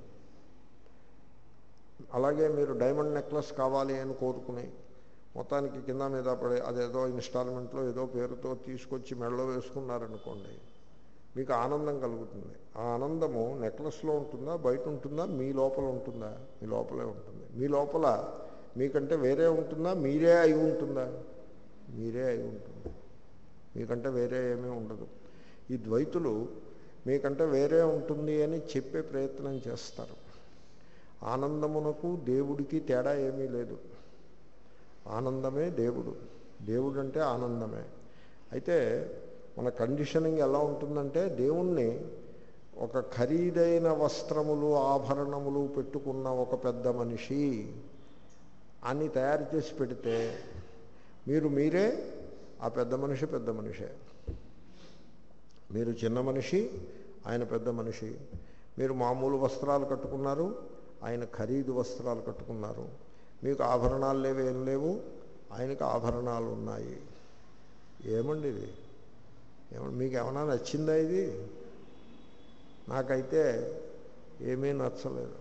అలాగే మీరు డైమండ్ నెక్లెస్ కావాలి అని కోరుకుని మొత్తానికి కింద మీద పడే అదేదో ఇన్స్టాల్మెంట్లో ఏదో పేరుతో తీసుకొచ్చి మెడలో వేసుకున్నారనుకోండి, మీకు ఆనందం కలుగుతుంది. ఆ ఆనందము నెక్లెస్లో ఉంటుందా, బయట ఉంటుందా, మీ లోపల ఉంటుందా? మీ లోపలే ఉంటుంది. మీ లోపల మీకంటే వేరే ఉంటుందా, మీరే అయి ఉంటుందా? మీరే అయి ఉంటుంది, మీకంటే వేరే ఏమీ ఉండదు. ఈ ద్వైతులు మీకంటే వేరే ఉంటుంది అని చెప్పే ప్రయత్నం చేస్తారు. ఆనందమునకు దేవుడికి తేడా ఏమీ లేదు. ఆనందమే దేవుడు, దేవుడు అంటే ఆనందమే. అయితే మన కండిషనింగ్ ఎలా ఉంటుందంటే, దేవుణ్ణి ఒక ఖరీదైన వస్త్రములు ఆభరణములు పెట్టుకున్న ఒక పెద్ద మనిషి అని తయారు చేసి పెడితే మీరు మీరే, ఆ పెద్ద మనిషి పెద్ద మనిషే. మీరు చిన్న మనిషి, ఆయన పెద్ద మనిషి. మీరు మామూలు వస్త్రాలు కట్టుకున్నారు, ఆయన ఖరీదు వస్త్రాలు కట్టుకున్నారు. మీకు ఆభరణాలు లేవు, ఏం లేవు, ఆయనకు ఆభరణాలు ఉన్నాయి. ఏమండి ఇది? ఏమండి మీకు ఏమన్నా నచ్చిందా ఇది? నాకైతే ఏమీ నచ్చలేదు.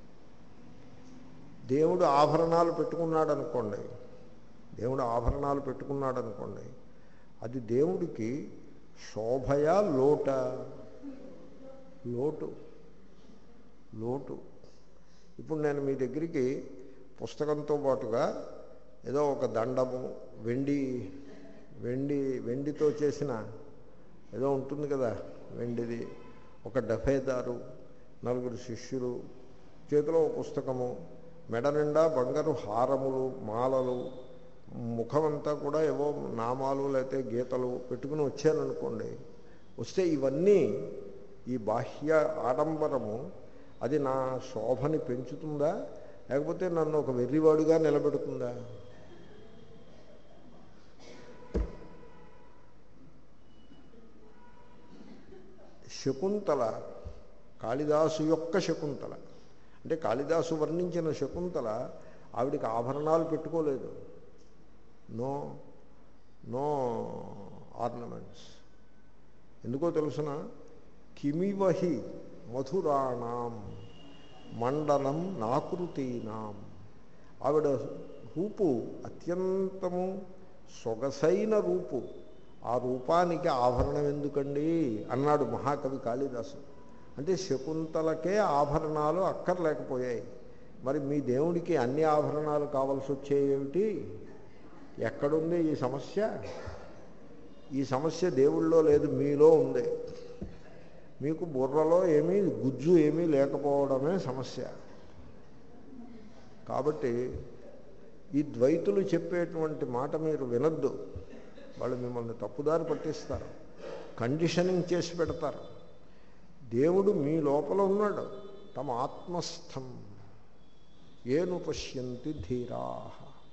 దేవుడు ఆభరణాలు పెట్టుకున్నాడు అనుకోండి, దేవుడు ఆభరణాలు పెట్టుకున్నాడు అనుకోండి, అది దేవుడికి శోభయా లోట? లోటు, లోటు. ఇప్పుడు నేను మీ దగ్గరికి పుస్తకంతో పాటుగా ఏదో ఒక దండము, వెండి వెండి వెండితో చేసిన ఏదో ఉంటుంది కదా, వెండిది, ఒక డఫేదారు, నలుగురు శిష్యులు, చేతిలో ఒక పుస్తకము, మెడ నిండా బంగారు హారములు, మాలలు, ముఖమంతా కూడా ఏవో నామాలు లేకపోతే గీతలు పెట్టుకుని వచ్చాననుకోండి. వస్తే ఇవన్నీ, ఈ బాహ్య ఆడంబరము అది నా శోభని పెంచుతుందా, లేకపోతే నన్ను ఒక వెర్రివాడుగా నిలబెడుతుందా? శకుంతల, కాళిదాసు యొక్క శకుంతల, అంటే కాళిదాసు వర్ణించిన శకుంతల, ఆవిడికి ఆభరణాలు పెట్టుకోలేదు. No no ornaments. ఎందుకో తెలుసిన, కిమివహి మధురాణం మండనం నాకృతీనాం. ఆవిడ రూపు అత్యంతము సొగసైన రూపు, ఆ రూపానికి ఆభరణం ఎందుకండి అన్నాడు మహాకవి కాళిదాసు. అంటే శకుంతలకే ఆభరణాలు అక్కర్లేకపోయాయి, మరి మీ దేవుడికి అన్ని ఆభరణాలు కావాల్సి వచ్చేయేమిటి? ఎక్కడుంది ఈ సమస్య? ఈ సమస్య దేవుళ్ళో లేదు, మీలో ఉంది. మీకు బుర్రలో ఏమీ గుజ్జు ఏమీ లేకపోవడమే సమస్య. కాబట్టి ఈ ద్వైతులు చెప్పేటువంటి మాట మీరు వినద్దు. వాళ్ళు మిమ్మల్ని తప్పుదారి పట్టిస్తారు, కండిషనింగ్ చేసి పెడతారు. దేవుడు మీ లోపల ఉన్నాడు, తమ ఆత్మస్థం ఏను పశ్యంతి ధీరాః.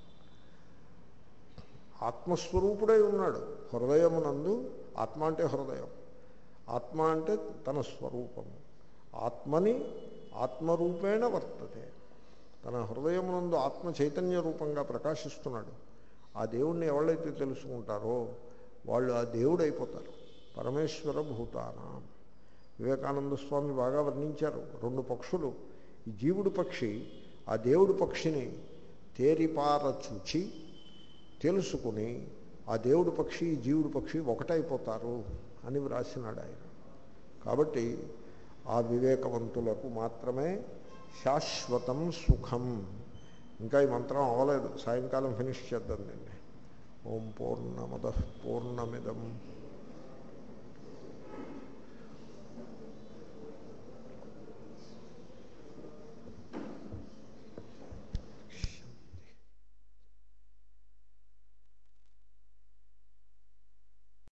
ఆత్మస్వరూపుడై ఉన్నాడు హృదయమునందు. ఆత్మ అంటే హృదయం, ఆత్మ అంటే తన స్వరూపము. ఆత్మని ఆత్మరూపేణ వర్తతే. తన హృదయమునందు ఆత్మ చైతన్య రూపంగా ప్రకాశిస్తున్నాడు. ఆ దేవుణ్ణి ఎవరైతే తెలుసుకుంటారో వాళ్ళు ఆ దేవుడు అయిపోతారు. పరమేశ్వర భూతానాం. వివేకానంద స్వామి బాగా వర్ణించారు. రెండు పక్షులు, ఈ జీవుడు పక్షి ఆ దేవుడు పక్షిని తేరిపార చూచి తెలుసుకుని ఆ దేవుడు పక్షి ఈ జీవుడు పక్షి ఒకటైపోతారు అని వ్రాసినాడు ఆయన. కాబట్టి ఆ వివేకవంతులకు మాత్రమే శాశ్వతం సుఖం. ఇంకా ఈ మంత్రం అవ్వలేదు, సాయంకాలం ఫినిష్ చేద్దాం దీన్ని. ఓం పూర్ణమదః పూర్ణమిదం